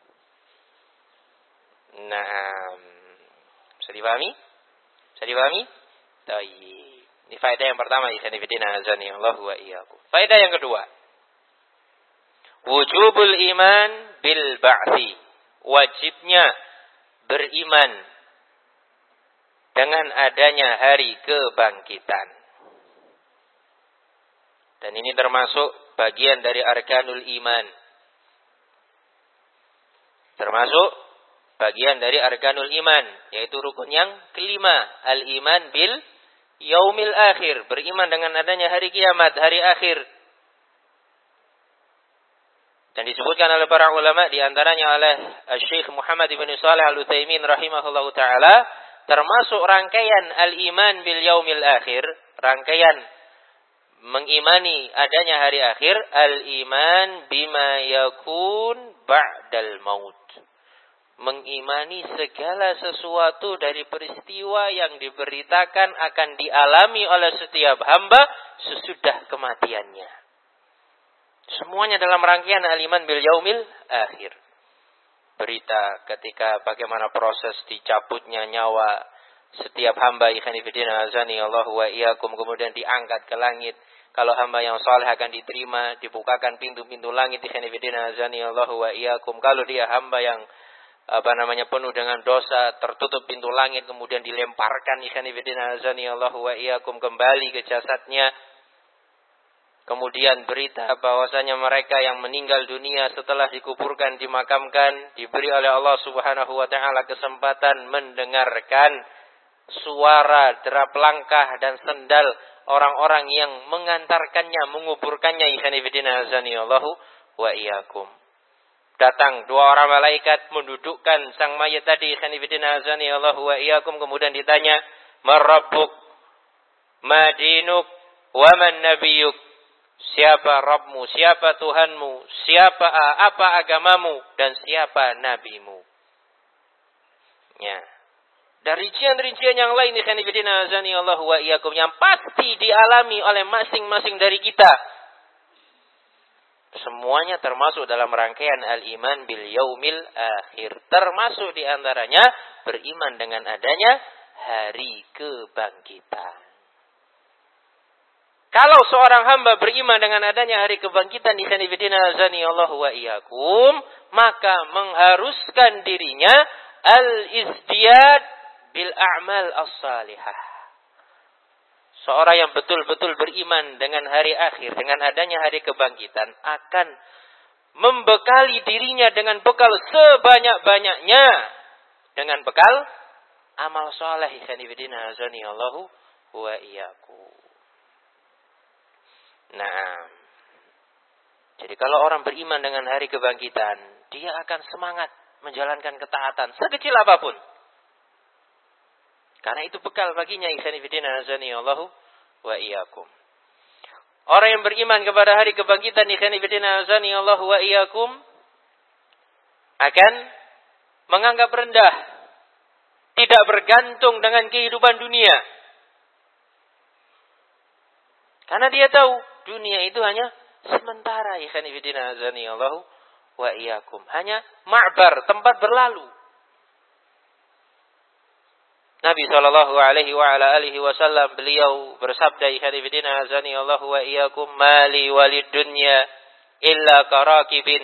Nah, bisa dipahami? Bisa dipahami? Tayyib. Ini faedah yang pertama, ikhwanifidina azani Allah wa iyyakum. Faedah yang kedua, wujubul iman bil ba'thi. Wajibnya beriman dengan adanya hari kebangkitan. Dan ini termasuk bagian dari arkanul iman. Termasuk bagian dari arkanul iman, yaitu rukun yang kelima, al-iman bil yaumil akhir, beriman dengan adanya hari kiamat, hari akhir. Dan disebutkan oleh para ulama, di antaranya oleh Syekh Muhammad ibn Shalih Al-Utsaimin rahimahullahu taala, termasuk rangkaian al-iman bil yaumil akhir, rangkaian mengimani adanya hari akhir, al-iman bima yakun ba'dal maut. Mengimani segala sesuatu dari peristiwa yang diberitakan akan dialami oleh setiap hamba sesudah kematiannya. Semuanya dalam rangkaian al-iman bil yaumil akhir. Berita ketika bagaimana proses dicabutnya nyawa setiap hamba, ikhwan fillah azani Allah wa iyyakum, kemudian diangkat ke langit, Kalau hamba yang saleh akan diterima, dibukakan pintu-pintu langit. Ikhwan fillah azani Allahu wa iyyakum. Kalau dia hamba yang apa namanya penuh dengan dosa, tertutup pintu langit, kemudian dilemparkan ikhwan fillah azani Allahu wa iyyakum kembali ke jasadnya. Kemudian berita bahwasanya mereka yang meninggal dunia setelah dikuburkan, dimakamkan, diberi oleh Allah Subhanahu wa taala kesempatan mendengarkan suara derap langkah dan sendal orang-orang yang mengantarkannya, menguburkannya. Ikhwan fillah azani Allahu wa iyyakum. Datang dua orang malaikat mendudukkan sang mayat tadi. Ikhwan fillah azani Allahu wa iyyakum. Kemudian ditanya, "Man rabbuk? Ma dinuk? Wa man nabiyyuk?" Siapa Rabbmu, siapa Tuhanmu, siapa apa agamamu, dan siapa nabimu. Ya. Dari rincian-rincian yang lain ikhwan fillah azani Allahu wa iyyakum yang pasti dialami oleh masing-masing dari kita. Semuanya termasuk dalam rangkaian al-iman bil yaumil akhir. Termasuk diantaranya beriman dengan adanya hari kebangkitan. Kalau seorang hamba beriman dengan adanya hari kebangkitan di ikhwan fillah azani Allahu wa iyyakum, maka mengharuskan dirinya al-izdiyad bil a'mal as-salihah. Seorang yang betul-betul beriman dengan hari akhir, dengan adanya hari kebangkitan, akan membekali dirinya dengan bekal sebanyak-banyaknya, dengan bekal amal saleh ikhwan fillah azani Allahu wa iyyakum. Nah, jadi kalau orang beriman dengan hari kebangkitan, dia akan semangat menjalankan ketaatan sekecil apapun. Karena itu bekal baginya ikhwan fillah azani Allahu wa iyyakum. Orang yang beriman kepada hari kebangkitan ikhwan fillah azani Allahu wa iyyakum akan menganggap rendah, tidak bergantung dengan kehidupan dunia. Karena dia tahu dunia itu hanya sementara ikhwan fillah azani Allahu wa iyyakum. Hanya ma'bar, tempat berlalu. Nabi sallallahu alaihi wa ala alihi wasallam beliau bersabda ikhwan fillah azani Allahu wa iyyakum, "Mali walid dunya illa karakibin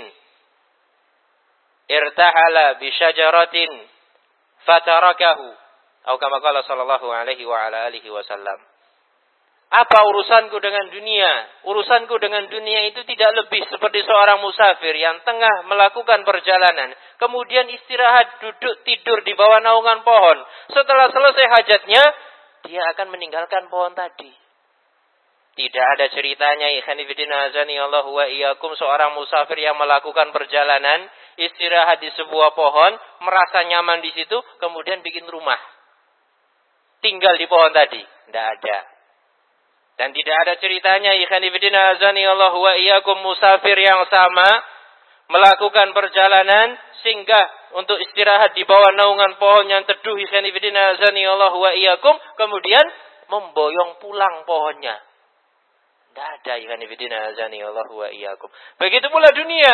irtahala bi syajaratin fatarakahu." Atau kama qala sallallahu alaihi wa ala alihi wasallam. Apa urusanku dengan dunia? Urusanku dengan dunia itu tidak lebih seperti seorang musafir yang tengah melakukan perjalanan. Kemudian istirahat, duduk, tidur di bawah naungan pohon. Setelah selesai hajatnya, dia akan meninggalkan pohon tadi. Tidak ada ceritanya, ikhwan fillah azani Allahu wa iyyakum, seorang musafir yang melakukan perjalanan, istirahat di sebuah pohon, merasa nyaman di situ, kemudian bikin rumah. Tinggal di pohon tadi. Tidak ada. Dan tidak ada ceritanya ikhwan fillah azani Allahu wa iyyakum, musafir yang sama melakukan perjalanan singgah untuk istirahat di bawah naungan pohon yang teduh ikhwan fillah azani Allahu wa iyyakum, kemudian memboyong pulang pohonnya. Tidak ada ikhwan fillah azani Allahu wa iyyakum. Begitu pula dunia.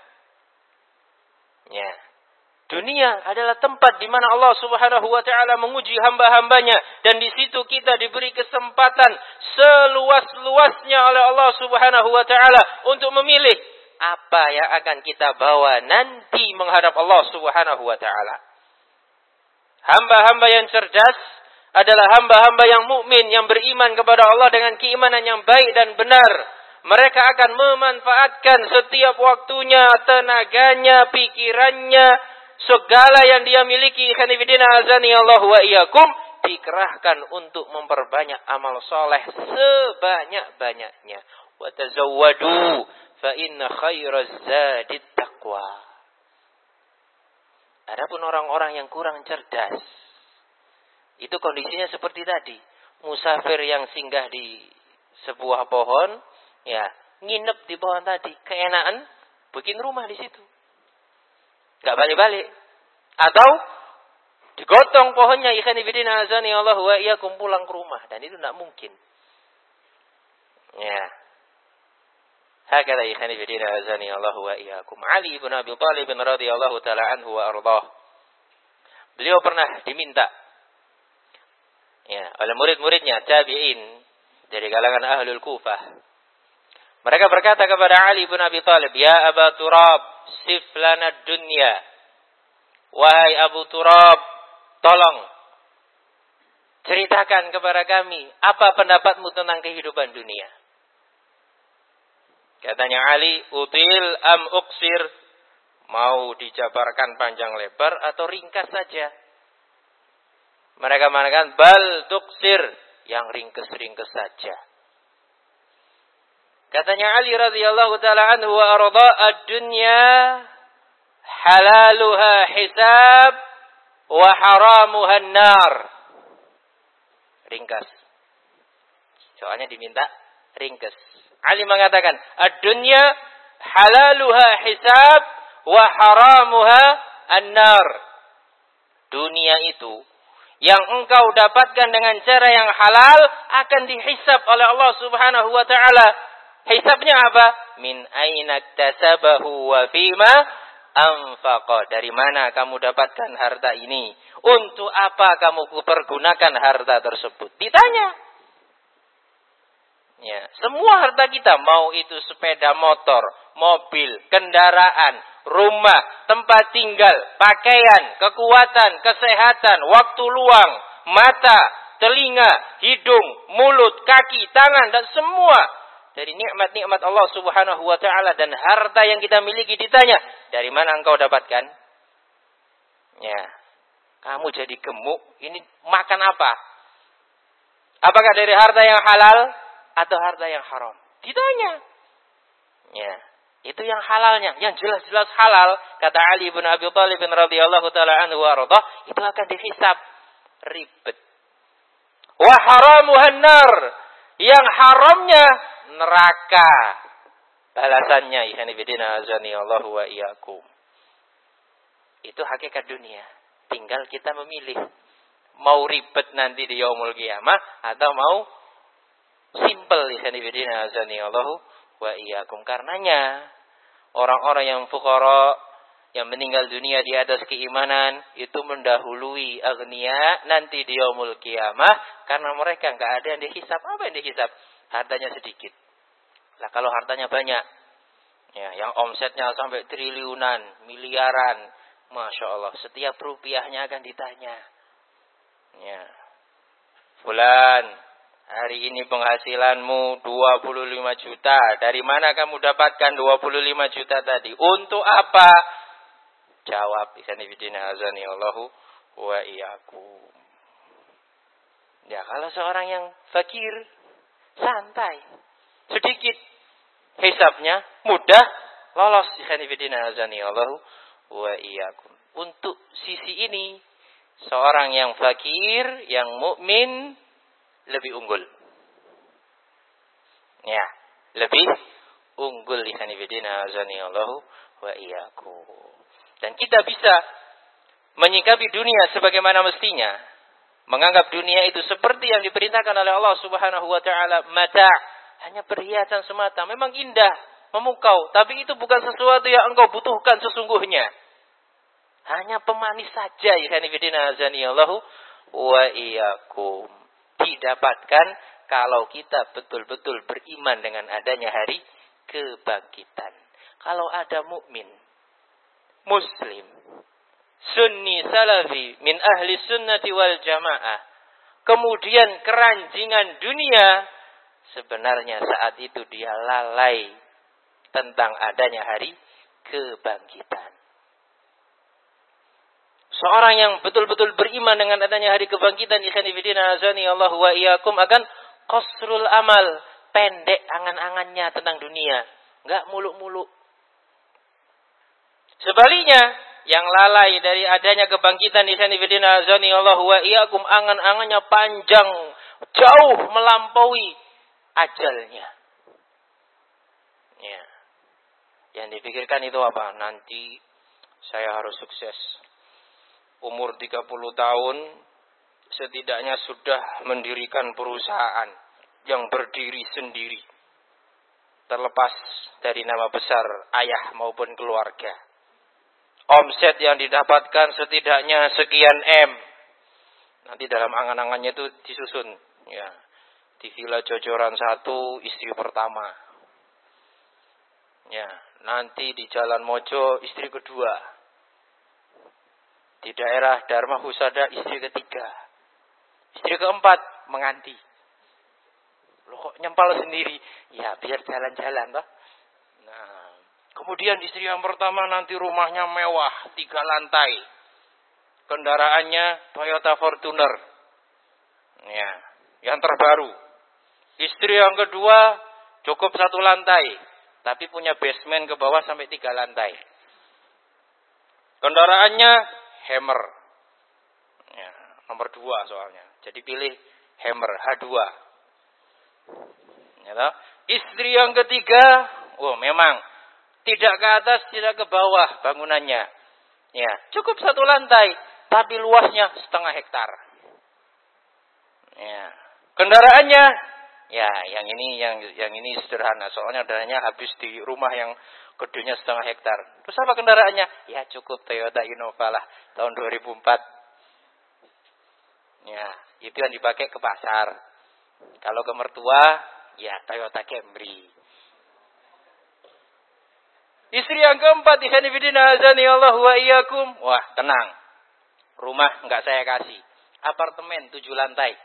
Ya. Dunia adalah tempat di mana Allah Subhanahu wa taala menguji hamba-hambanya, dan di situ kita diberi kesempatan seluas-luasnya oleh Allah Subhanahu wa taala untuk memilih apa yang akan kita bawa nanti menghadap Allah Subhanahu wa taala. Hamba-hamba yang cerdas adalah hamba-hamba yang mukmin, yang beriman kepada Allah dengan keimanan yang baik dan benar. Mereka akan memanfaatkan setiap waktunya, tenaganya, pikirannya, segala yang dia miliki ikhwan fillah azani Allahu wa iyyakum, dikerahkan untuk memperbanyak amal soleh sebanyak-banyaknya. Wa tazawwadu fa inna khairaz zadit taqwa. Adapun orang-orang yang kurang cerdas, itu kondisinya seperti tadi. Musafir yang singgah di sebuah pohon, ya, nginep di pohon tadi, keenaan, bikin rumah di situ. Gak balik-balik. Atau digotong pohonnya ikhwan fillah azani Allahu wa iyyakum, pulang ke rumah, dan itu tidak mungkin. Ya. Hakala ikhwan fillah azani Allahu wa iyyakum. Ali bin Abi Thalib radhiyallahu taala anhu wa ardhah. Beliau pernah diminta, ya, oleh murid-muridnya tabi'in dari kalangan Ahlul Kufah. Mereka berkata kepada Ali bin Abi Thalib, "Ya Aba Turab, sif lana dunya." Wahai Abu Turab, tolong ceritakan kepada kami apa pendapatmu tentang kehidupan dunia. Katanya Ali, "Util am uqsir?" Mau dijabarkan panjang lebar atau ringkas saja? Mereka mengatakan, "Bal tuqsir," yang ringkas-ringkas saja. Katanya Ali radhiyallahu taala anhu wa arda, "Ad-dunya halaluha hisab wa haramuha an-nar." Ringkas. Soalnya diminta ringkas. Ali mengatakan, "Ad-dunya halaluha hisab wa haramuha an-nar." Dunia itu yang engkau dapatkan dengan cara yang halal akan dihisab oleh Allah Subhanahu wa taala. Hisabnya apa? Min aina iktasabahu wa fima anfaqa. Dari mana kamu dapatkan harta ini? Untuk apa kamu pergunakan harta tersebut? Ditanya. Ya, semua harta kita, mau itu sepeda motor, mobil, kendaraan, rumah, tempat tinggal, pakaian, kekuatan, kesehatan, waktu luang, mata, telinga, hidung, mulut, kaki, tangan, dan semua dari nikmat-nikmat Allah Subhanahu wa taala dan harta yang kita miliki. Ditanya, dari mana engkau dapatkan? Ya, kamu jadi gemuk, ini makan apa? Apakah dari harta yang halal atau harta yang haram? Ditanya. Ya, itu yang halalnya, yang jelas-jelas halal, kata Ali bin Abi Thalib radhiyallahu taala anhu wa arda, itu akan dihisab. Ribet. Wa haramuhan nar, yang haramnya neraka. Balasannya ihani bidina azani Allahu wa iyyakum. Itu hakikat dunia. Tinggal kita memilih mau ribet nanti di yaumul qiyamah atau mau simple ihani bidina azani Allahu wa iyyakum. Karenanya orang-orang yang fuqara, yang meninggal dunia di atas keimanan, itu mendahului agniya nanti di yaumul qiyamah, karena mereka enggak ada yang dihisab. Apa yang dihisab? Hartanya sedikit. Lah kalau hartanya banyak, ya, yang omsetnya sampai triliunan, miliaran, masya Allah, setiap rupiahnya akan ditanya. Ya, fulan, hari ini penghasilanmu dua puluh lima juta. Dari mana kamu dapatkan dua puluh lima juta tadi? Untuk apa? Jawab, isani bidina azani Allahu wa iyyakum. Ya, kalau seorang yang fakir, santai, sedikit hisabnya, mudah lolos, isani bidina azani Allahu wa iyyakum. Untuk sisi ini, seorang yang fakir, yang mukmin lebih unggul. Ya, lebih unggul, ihani bidina azani Allahu wa iyyakum. Dan kita bisa menyikapi dunia sebagaimana mestinya, menganggap dunia itu seperti yang diperintahkan oleh Allah Subhanahu wa taala, mata, hanya perhiasan semata. Memang indah, memukau, tapi itu bukan sesuatu yang engkau butuhkan sesungguhnya. Hanya pemanis saja, ihani bidina azani Allahu wa iyyakum. Didapatkan kalau kita betul-betul beriman dengan adanya hari kebangkitan. Kalau ada mukmin, muslim, sunni salafi, min ahli sunnati wal jamaah, kemudian keranjingan dunia, sebenarnya saat itu dia lalai tentang adanya hari kebangkitan. Seorang yang betul-betul beriman dengan adanya hari kebangkitan, ikhwan fillah azani Allah wa iyyakum, akan qasrul amal, pendek angan-angannya tentang dunia, enggak muluk-muluk. Sebaliknya, yang lalai dari adanya kebangkitan, ikhwan fillah azani Allah wa iyyakum, angan-angannya panjang, jauh melampaui ajalnya. Ya. Yang dipikirkan itu apa? Nanti saya harus sukses. Umur tiga puluh tahun, setidaknya sudah mendirikan perusahaan yang berdiri sendiri, terlepas dari nama besar ayah maupun keluarga. Omset yang didapatkan setidaknya sekian M. Nanti dalam angan-angannya itu disusun, ya, Di Villa Jojoran satu, istri pertama. Ya, nanti di Jalan Mojo, istri kedua. Di daerah Dharma Husada, istri ketiga. Istri keempat, menganti. Loh kok nyempal sendiri? Ya, biar jalan-jalan, toh. Nah, kemudian istri yang pertama nanti rumahnya mewah, tiga lantai. Kendaraannya Toyota Fortuner. Ya, yang terbaru. Istri yang kedua cukup satu lantai, tapi punya basement ke bawah sampai tiga lantai. Kendaraannya Hammer. Ya, nomor dua soalnya. Jadi pilih Hammer H dua. Ya, istri yang ketiga, oh memang tidak ke atas, tidak ke bawah bangunannya. Ya, cukup satu lantai, tapi luasnya setengah hektar. Ya, kendaraannya, ya yang ini yang yang ini sederhana, soalnya dananya habis di rumah yang gedenya setengah hektar. Terus apa kendaraannya? Ya cukup Toyota Innova lah, tahun dua ribu empat. Ya, itu yang dipakai ke pasar. Kalau ke mertua, ya Toyota Camry. Istri yang keempat, ikhwanifidina azani Allah wa iyyakum. Wah, tenang. Rumah enggak saya kasih. Apartemen tujuh lantai.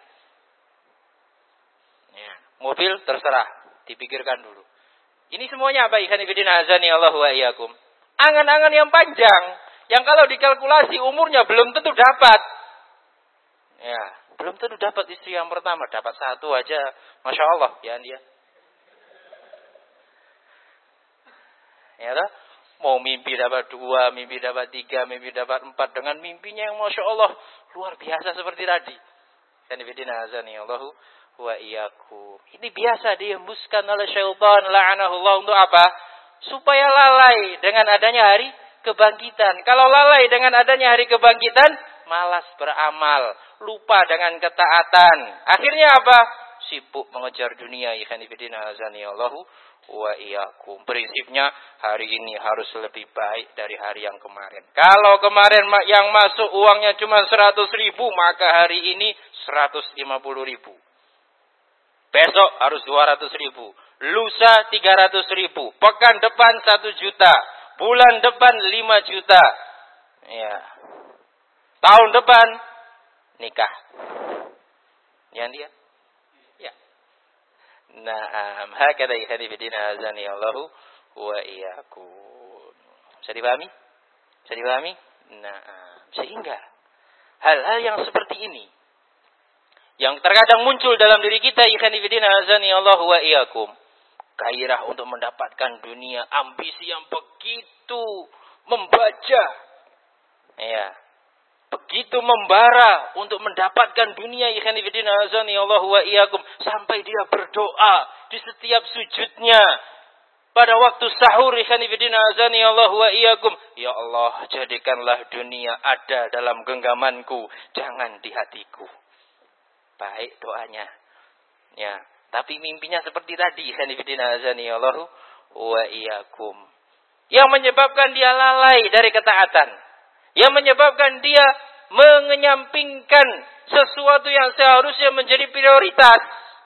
Ya, mobil terserah, dipikirkan dulu. Ini semuanya apa? Ikhwanifidina azani Allah wa iyyakum. Angan-angan yang panjang, yang kalau dikalkulasi umurnya belum tentu dapat. Ya, belum tentu dapat istri yang pertama, dapat satu aja, masya Allah, ya dia. Ya toh? Mau mimpi dapat dua, mimpi dapat tiga, mimpi dapat empat, dengan mimpinya yang masya Allah luar biasa seperti tadi. Kanifidina azani Allahu wa iyyakum. Ini biasa dihembuskan oleh syaitan la'anahullah untuk apa? Supaya lalai dengan adanya hari kebangkitan. Kalau lalai dengan adanya hari kebangkitan, malas beramal, lupa dengan ketaatan. Akhirnya apa? Sibuk mengejar dunia. Kanifidina azani Allahu wa iyyakum. Prinsipnya hari ini harus lebih baik dari hari yang kemarin. Kalau kemarin yang masuk uangnya cuma seratus ribu, maka hari ini seratus lima puluh ribu. Besok harus dua ratus ribu. Lusa tiga ratus ribu. Pekan depan satu juta. Bulan depan lima juta. Ya. Tahun depan nikah. Yang dia? Ya. Naam, hakadha ikhwanifidina azani Allahu wa iyyakum. Bisa dipahami? Bisa dipahami? Naam. Sehingga hal-hal yang seperti ini yang terkadang muncul dalam diri kita, ikhwanifidina azani Allahu wa iyyakum. Gairah untuk mendapatkan dunia, ambisi yang begitu membaja. Ya. Begitu membara untuk mendapatkan dunia, ikhwanifidina azani Allahu wa iyyakum, sampai dia berdoa di setiap sujudnya pada waktu sahur, ikhwanifidina azani Allahu wa iyyakum, ya Allah, jadikanlah dunia ada dalam genggamanku, jangan di hatiku. Baik doanya. Ya, tapi mimpinya seperti tadi, ikhwanifidina azani Allahu wa iyyakum. Yang menyebabkan dia lalai dari ketaatan. Yang menyebabkan dia mengenyampingkan sesuatu yang seharusnya menjadi prioritas.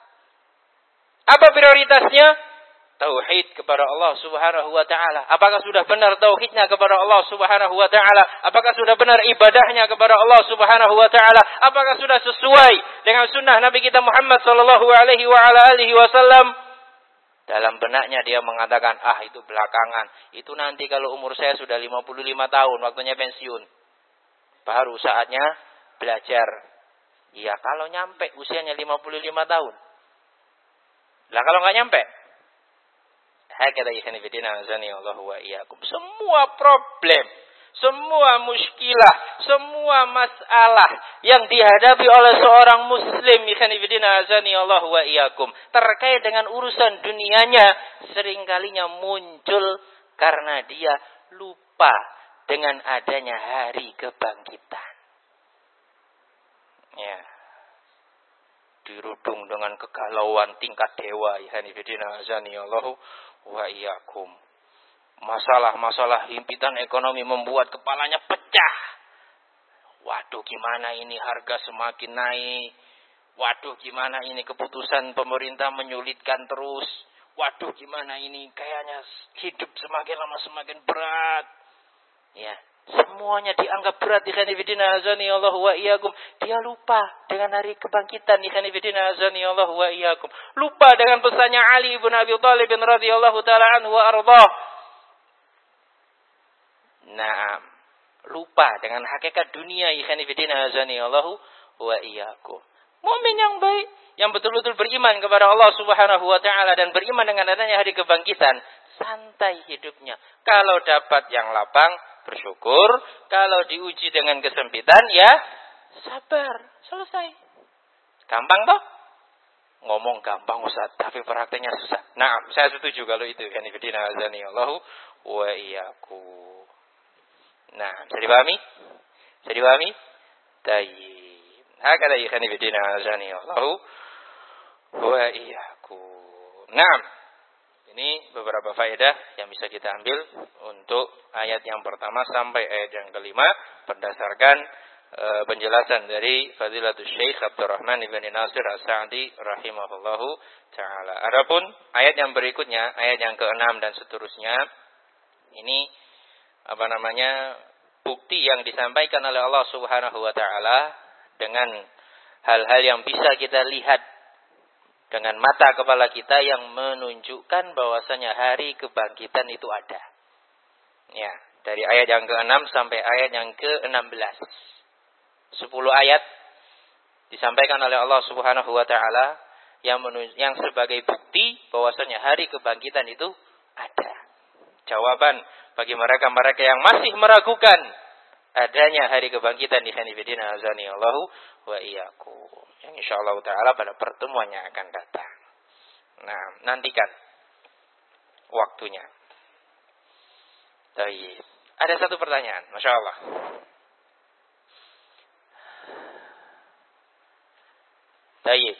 Apa prioritasnya? Tauhid kepada Allah Subhanahu wa taala. Apakah sudah benar tauhidnya kepada Allah Subhanahu wa taala? Apakah sudah benar ibadahnya kepada Allah Subhanahu wa taala? Apakah sudah sesuai dengan sunnah Nabi kita Muhammad sallallahu alaihi wa ala alihi wasallam? Dalam benaknya dia mengatakan, ah itu belakangan. Itu nanti kalau umur saya sudah lima puluh lima tahun, waktunya pensiun. Baru saatnya belajar. Iya, kalau nyampe usianya lima puluh lima tahun. Lah kalau nggak nyampe? Hakadha ikhwanifidina azani Allahu wa iyyakum. Semua problem, semua muskilah, semua masalah yang dihadapi oleh seorang muslim, ikhwanifidina azani Allahu wa iyyakum, terkait dengan urusan dunianya, seringkalinya muncul karena dia lupa dengan adanya hari kebangkitan. Ya. Dirudung dengan kegalauan tingkat dewa, ikhwanifidina azani Allahu wa iyyakum. Masalah-masalah himpitan ekonomi membuat kepalanya pecah. Waduh, gimana ini harga semakin naik, Waduh, gimana ini keputusan pemerintah menyulitkan terus. Waduh, gimana ini kayaknya hidup semakin lama semakin berat. Ya, semuanya dianggap berat. Ikhwan fillah azani Allah wa iyyakum. Dia lupa dengan hari kebangkitan. Ikhwan fillah azani Allah wa iyyakum. Lupa dengan pesannya Ali bin Abi Thalib radhiyallahu taala anhu wa ardhah. Nah, lupa dengan hakikat dunia. Ikhwan fillah azani Allah wa iyyakum. Mukmin yang baik, yang betul-betul beriman kepada Allah Subhanahu wa taala dan beriman dengan adanya hari kebangkitan, santai hidupnya. Kalau dapat yang lapang, bersyukur. Kalau diuji dengan kesempitan, ya sabar. Selesai. Gampang toh? Ngomong gampang Ustaz, tapi prakteknya susah. Nah, saya setuju kalau itu. Yani bidina azani Allahu wa iyyakum. Nah, bisa dipahami? Bisa dipahami? Tayyib. Hakala ikhani bidina azani Allahu wa iyyakum. Nah, ini beberapa faedah yang bisa kita ambil untuk ayat yang pertama sampai ayat yang kelima berdasarkan e, penjelasan dari Fadilatul Syekh Abdurrahman ibn Nasir As-Sa'di rahimahullahu taala. Adapun ayat yang berikutnya, ayat yang keenam dan seterusnya, ini apa namanya? Bukti yang disampaikan oleh Allah Subhanahu wa taala dengan hal-hal yang bisa kita lihat dengan mata kepala kita yang menunjukkan bahwasanya hari kebangkitan itu ada. Ya, dari ayat yang keenam sampai ayat yang keenam belas. Sepuluh ayat disampaikan oleh Allah Subhanahu wa taala yang menunj- yang sebagai bukti bahwasanya hari kebangkitan itu ada. Jawaban bagi mereka-mereka yang masih meragukan adanya hari kebangkitan di hanifidina azani Allahu wa iyyakum. Yang insyaallah taala pada pertemuan yang akan datang. Nah, nantikan waktunya. Baik. Ada satu pertanyaan, Masya Allah. Baik.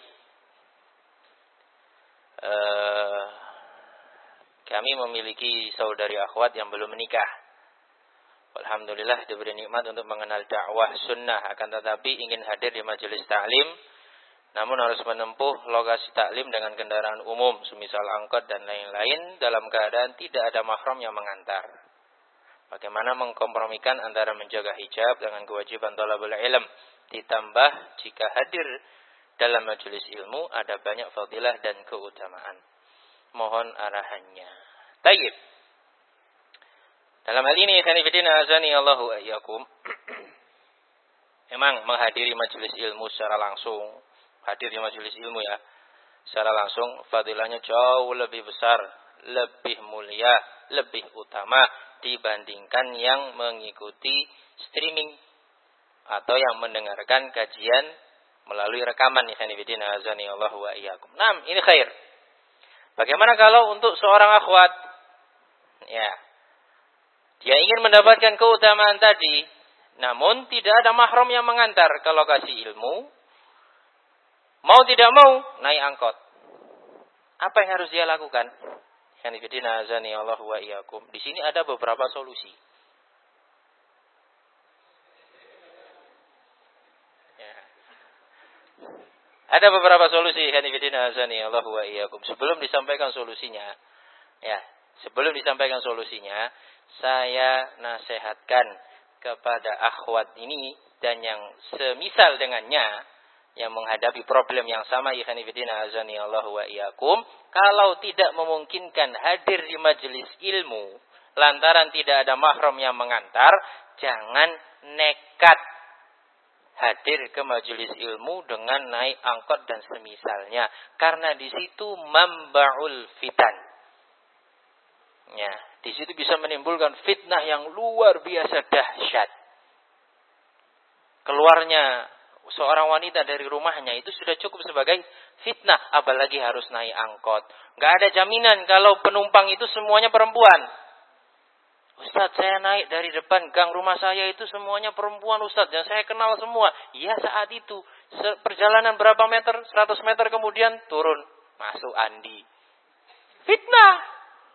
Uh, kami memiliki saudari akhwat yang belum menikah. Alhamdulillah diberi nikmat untuk mengenal dakwah sunnah, akan tetapi ingin hadir di majelis taklim, namun harus menempuh lokasi taklim dengan kendaraan umum, semisal angkot dan lain-lain, dalam keadaan tidak ada mahram yang mengantar. Bagaimana mengkompromikan antara menjaga hijab dengan kewajiban thalabul ilm, ditambah jika hadir dalam majelis ilmu ada banyak fadilah dan keutamaan. Mohon arahannya. Tayyib. Dalam hal ini, khanifidina azani Allahu ayyakum. Memang menghadiri majelis ilmu secara langsung, hadir di majelis ilmu ya, secara langsung fadilahnya jauh lebih besar, lebih mulia, lebih utama dibandingkan yang mengikuti streaming atau yang mendengarkan kajian melalui rekaman. Khanifidina azani Allahu ayyakum. Nah, ini khair. Bagaimana kalau untuk seorang akhwat, ya, dia ingin mendapatkan keutamaan tadi, namun tidak ada mahram yang mengantar ke lokasi ilmu. Mau tidak mau, naik angkot. Apa yang harus dia lakukan? Hanifidina azani Allah wa iyyakum. Di sini ada beberapa solusi. Ya. Ada beberapa solusi. Hanifidina azani Allah wa iyyakum. Sebelum disampaikan solusinya, ya, sebelum disampaikan solusinya, saya nasihatkan kepada akhwat ini dan yang semisal dengannya yang menghadapi problem yang sama, ikhwanifidina azani Allah wa iyyakum, kalau tidak memungkinkan hadir di majelis ilmu lantaran tidak ada mahram yang mengantar, jangan nekat hadir ke majelis ilmu dengan naik angkot dan semisalnya, karena di situ mambaul fitan. Ya, di situ bisa menimbulkan fitnah yang luar biasa dahsyat. Keluarnya seorang wanita dari rumahnya itu sudah cukup sebagai fitnah, apalagi harus naik angkot. Gak ada jaminan kalau penumpang itu semuanya perempuan. Ustaz, saya naik dari depan gang rumah saya itu semuanya perempuan Ustaz, dan saya kenal semua. Iya, saat itu perjalanan berapa meter, seratus meter kemudian turun, masuk Andi. Fitnah.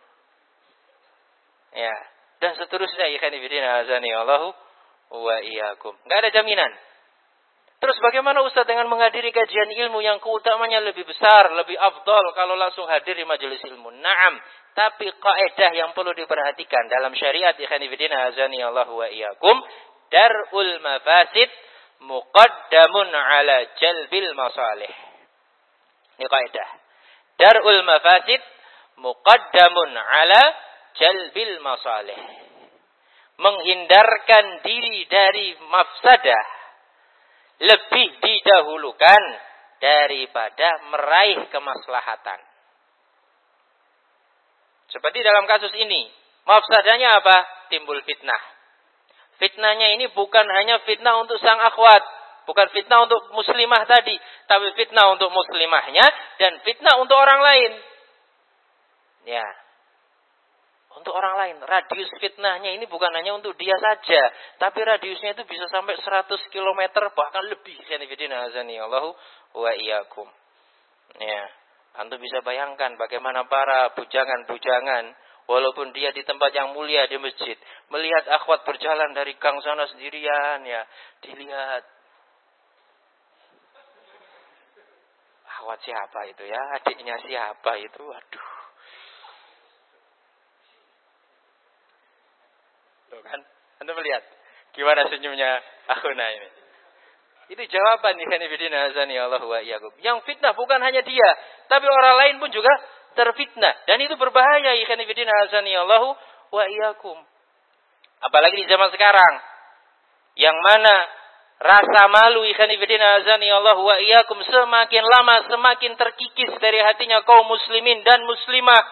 Ya, dan seterusnya, ikhwan fillah azani Allahu wa iyyakum. Enggak ada jaminan. Terus bagaimana Ustaz dengan menghadiri kajian ilmu yang keutamanya lebih besar, lebih afdal kalau langsung hadir di majelis ilmu? Naam, tapi kaidah yang perlu diperhatikan dalam syariat ikhwan fillah azani Allah wa iyyakum, darul mafasid muqaddamun ala jalbil masalih. Ini kaidah. Darul mafasid muqaddamun ala jalbil masalih. Menghindarkan diri dari mafsadah lebih didahulukan daripada meraih kemaslahatan. Seperti dalam kasus ini, mafsadahnya apa? Timbul fitnah. Fitnahnya ini bukan hanya fitnah untuk sang akhwat, bukan fitnah untuk muslimah tadi, tapi fitnah untuk muslimahnya dan fitnah untuk orang lain. Ya. Untuk orang lain, radius fitnahnya ini bukan hanya untuk dia saja, tapi radiusnya itu bisa sampai seratus kilometer bahkan lebih. Allahu wa iyyakum. Ya, antum bisa bayangkan bagaimana para bujangan-bujangan walaupun dia di tempat yang mulia di masjid, melihat akhwat berjalan dari gang sana sendirian, ya, dilihat. Akhwat siapa itu ya? Adiknya siapa itu? Aduh. Tuh kan, Anda melihat gimana senyumnya akhuna ini. Itu jawaban ikhwan fillah azani Allah wa iyyakum. Yang fitnah bukan hanya dia, tapi orang lain pun juga terfitnah, dan itu berbahaya ikhwan fillah azani Allah wa iyyakum. Apalagi di zaman sekarang, yang mana rasa malu ikhwan fillah azani Allah wa iyyakum semakin lama semakin terkikis dari hatinya kaum muslimin dan muslimah.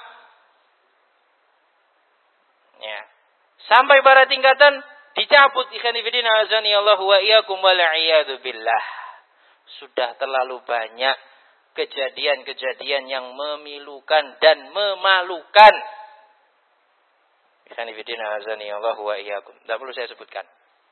Ya. Sampai pada tingkatan dicabut ikhwan fillah azani Allah wa iyyakum wal iyadu billah. Sudah terlalu banyak kejadian-kejadian yang memilukan dan memalukan. Ikhwan fillah azani Allah wa iyyakum. Tidak perlu saya sebutkan.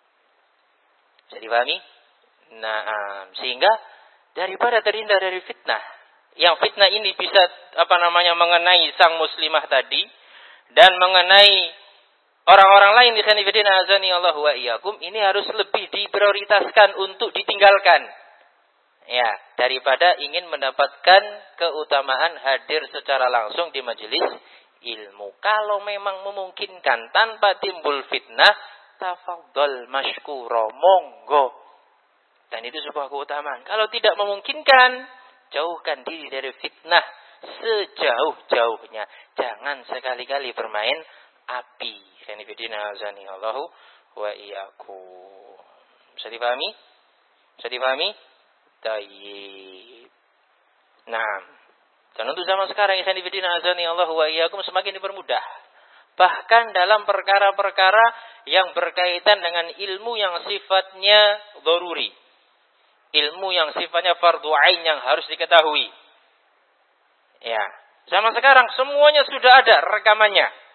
Bisa dipahami? Nah, sehingga daripada terhindar dari fitnah, yang fitnah ini bisa apa namanya mengenai sang muslimah tadi dan mengenai orang-orang lain di khanifidina azani Allah wa iyyakum, ini harus lebih diprioritaskan untuk ditinggalkan. Ya, daripada ingin mendapatkan keutamaan hadir secara langsung di majelis ilmu. Kalau memang memungkinkan tanpa timbul fitnah, tafadhol mashkura, monggo. Dan itu sebuah keutamaan. Kalau tidak memungkinkan, jauhkan diri dari fitnah sejauh-jauhnya. Jangan sekali-kali bermain api. Khanifidina azani Allahu wa iyyakum. Bisa dipahami? Bisa dipahami? Tayyib. Nah, dan untuk zaman sekarang khanifidina azani Allahu wa iyyakum semakin dipermudah. Bahkan dalam perkara-perkara yang berkaitan dengan ilmu yang sifatnya daruri. Ilmu yang sifatnya fardhu ain yang harus diketahui. Ya, zaman sekarang semuanya sudah ada rekamannya.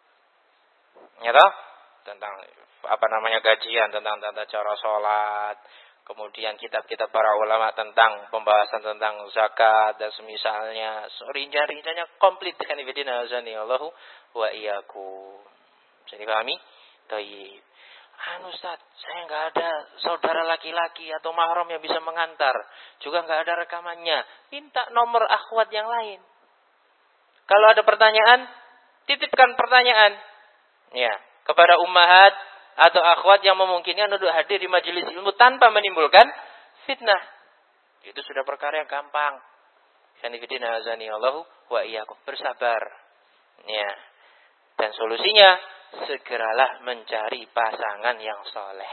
Ya toh? Tentang apa namanya kajian tentang tata cara sholat, kemudian kitab-kitab para ulama tentang pembahasan tentang zakat dan semisalnya, rinca-rincanya komplit kan ibadina azani Allahu wa iyyakum. Bisa dipahami? Baik. Anu Ustaz, saya enggak ada saudara laki-laki atau mahram yang bisa mengantar, juga enggak ada rekamannya. Minta nomor akhwat yang lain. Kalau ada pertanyaan, titipkan pertanyaan. Ya, kepada ummahat atau akhwat yang memungkinkan untuk hadir di majelis ilmu tanpa menimbulkan fitnah. Itu sudah perkara yang gampang. Khanifidina azani Allahu wa iyyakum. Bersabar. Ya. Dan solusinya, segeralah mencari pasangan yang soleh.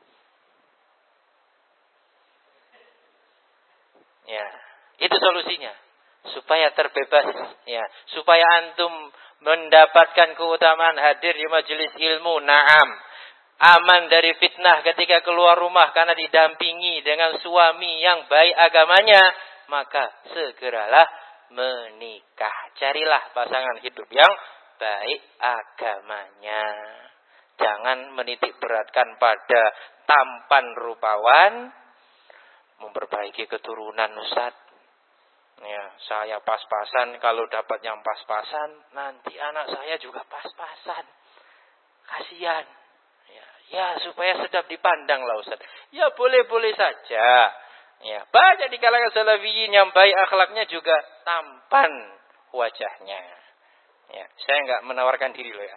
Ya, itu solusinya. Supaya terbebas, ya, supaya antum mendapatkan keutamaan hadir di majelis ilmu. Naam, aman dari fitnah ketika keluar rumah karena didampingi dengan suami yang baik agamanya, maka segeralah menikah. Carilah pasangan hidup yang baik agamanya. Jangan menitik beratkan pada tampan rupawan, memperbaiki keturunan Ustaz. Ya, saya pas-pasan, kalau dapat yang pas-pasan, nanti anak saya juga pas-pasan. Kasihan. Ya, ya supaya sedap dipandang lah Ustaz. Ya boleh-boleh saja. Ya, banyak di kalangan salafiyin yang baik akhlaknya juga tampan wajahnya. Ya, saya enggak menawarkan diri loh ya.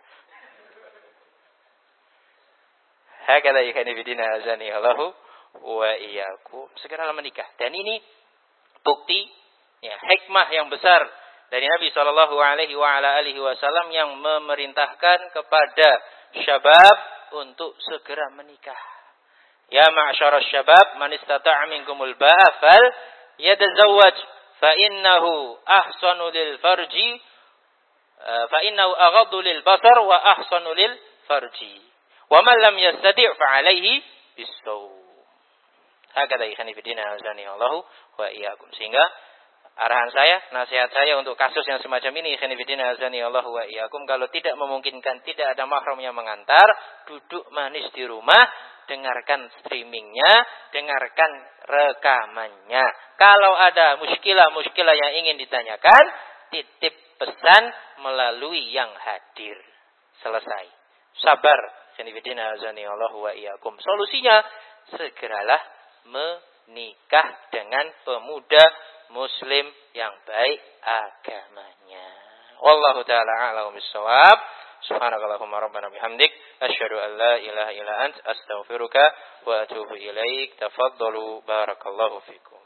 Hakala ikhani bidina azani Allahu wa iyyakum. Segeralah menikah. Dan ini bukti ya hikmah yang besar dari Nabi sallallahu alaihi wa ala alihi wasallam yang memerintahkan kepada syabab untuk segera menikah. Ya ma'syaras syabab man istata'a minkumul ba'a fal yatazawwaj fa innahu ahsanu lil farji fa innahu aghaddu lil basar wa ahsanu lil farji. Wa man lam yastati' fa 'alaihi bis-shaum. Hakada ikhani fillah azani Allahu wa iyyakum. Sehingga arahan saya, nasihat saya untuk kasus yang semacam ini ikhani fillah azani Allahu wa iyyakum, kalau tidak memungkinkan, tidak ada mahram yang mengantar, duduk manis di rumah, dengarkan streamingnya, dengarkan rekamannya. Kalau ada muskilah-muskilah yang ingin ditanyakan, titip pesan melalui yang hadir. Selesai. Sabar. Solusinya, segeralah menikah dengan pemuda muslim yang baik agamanya. Wallahu ta'ala a'lam bis-shawab. Subhanakallahumma rabbana bihamdik asyhadu an la ilaha illa ant astaghfiruka wa atubu ilaik. Tafaddalu barakallahu fikum.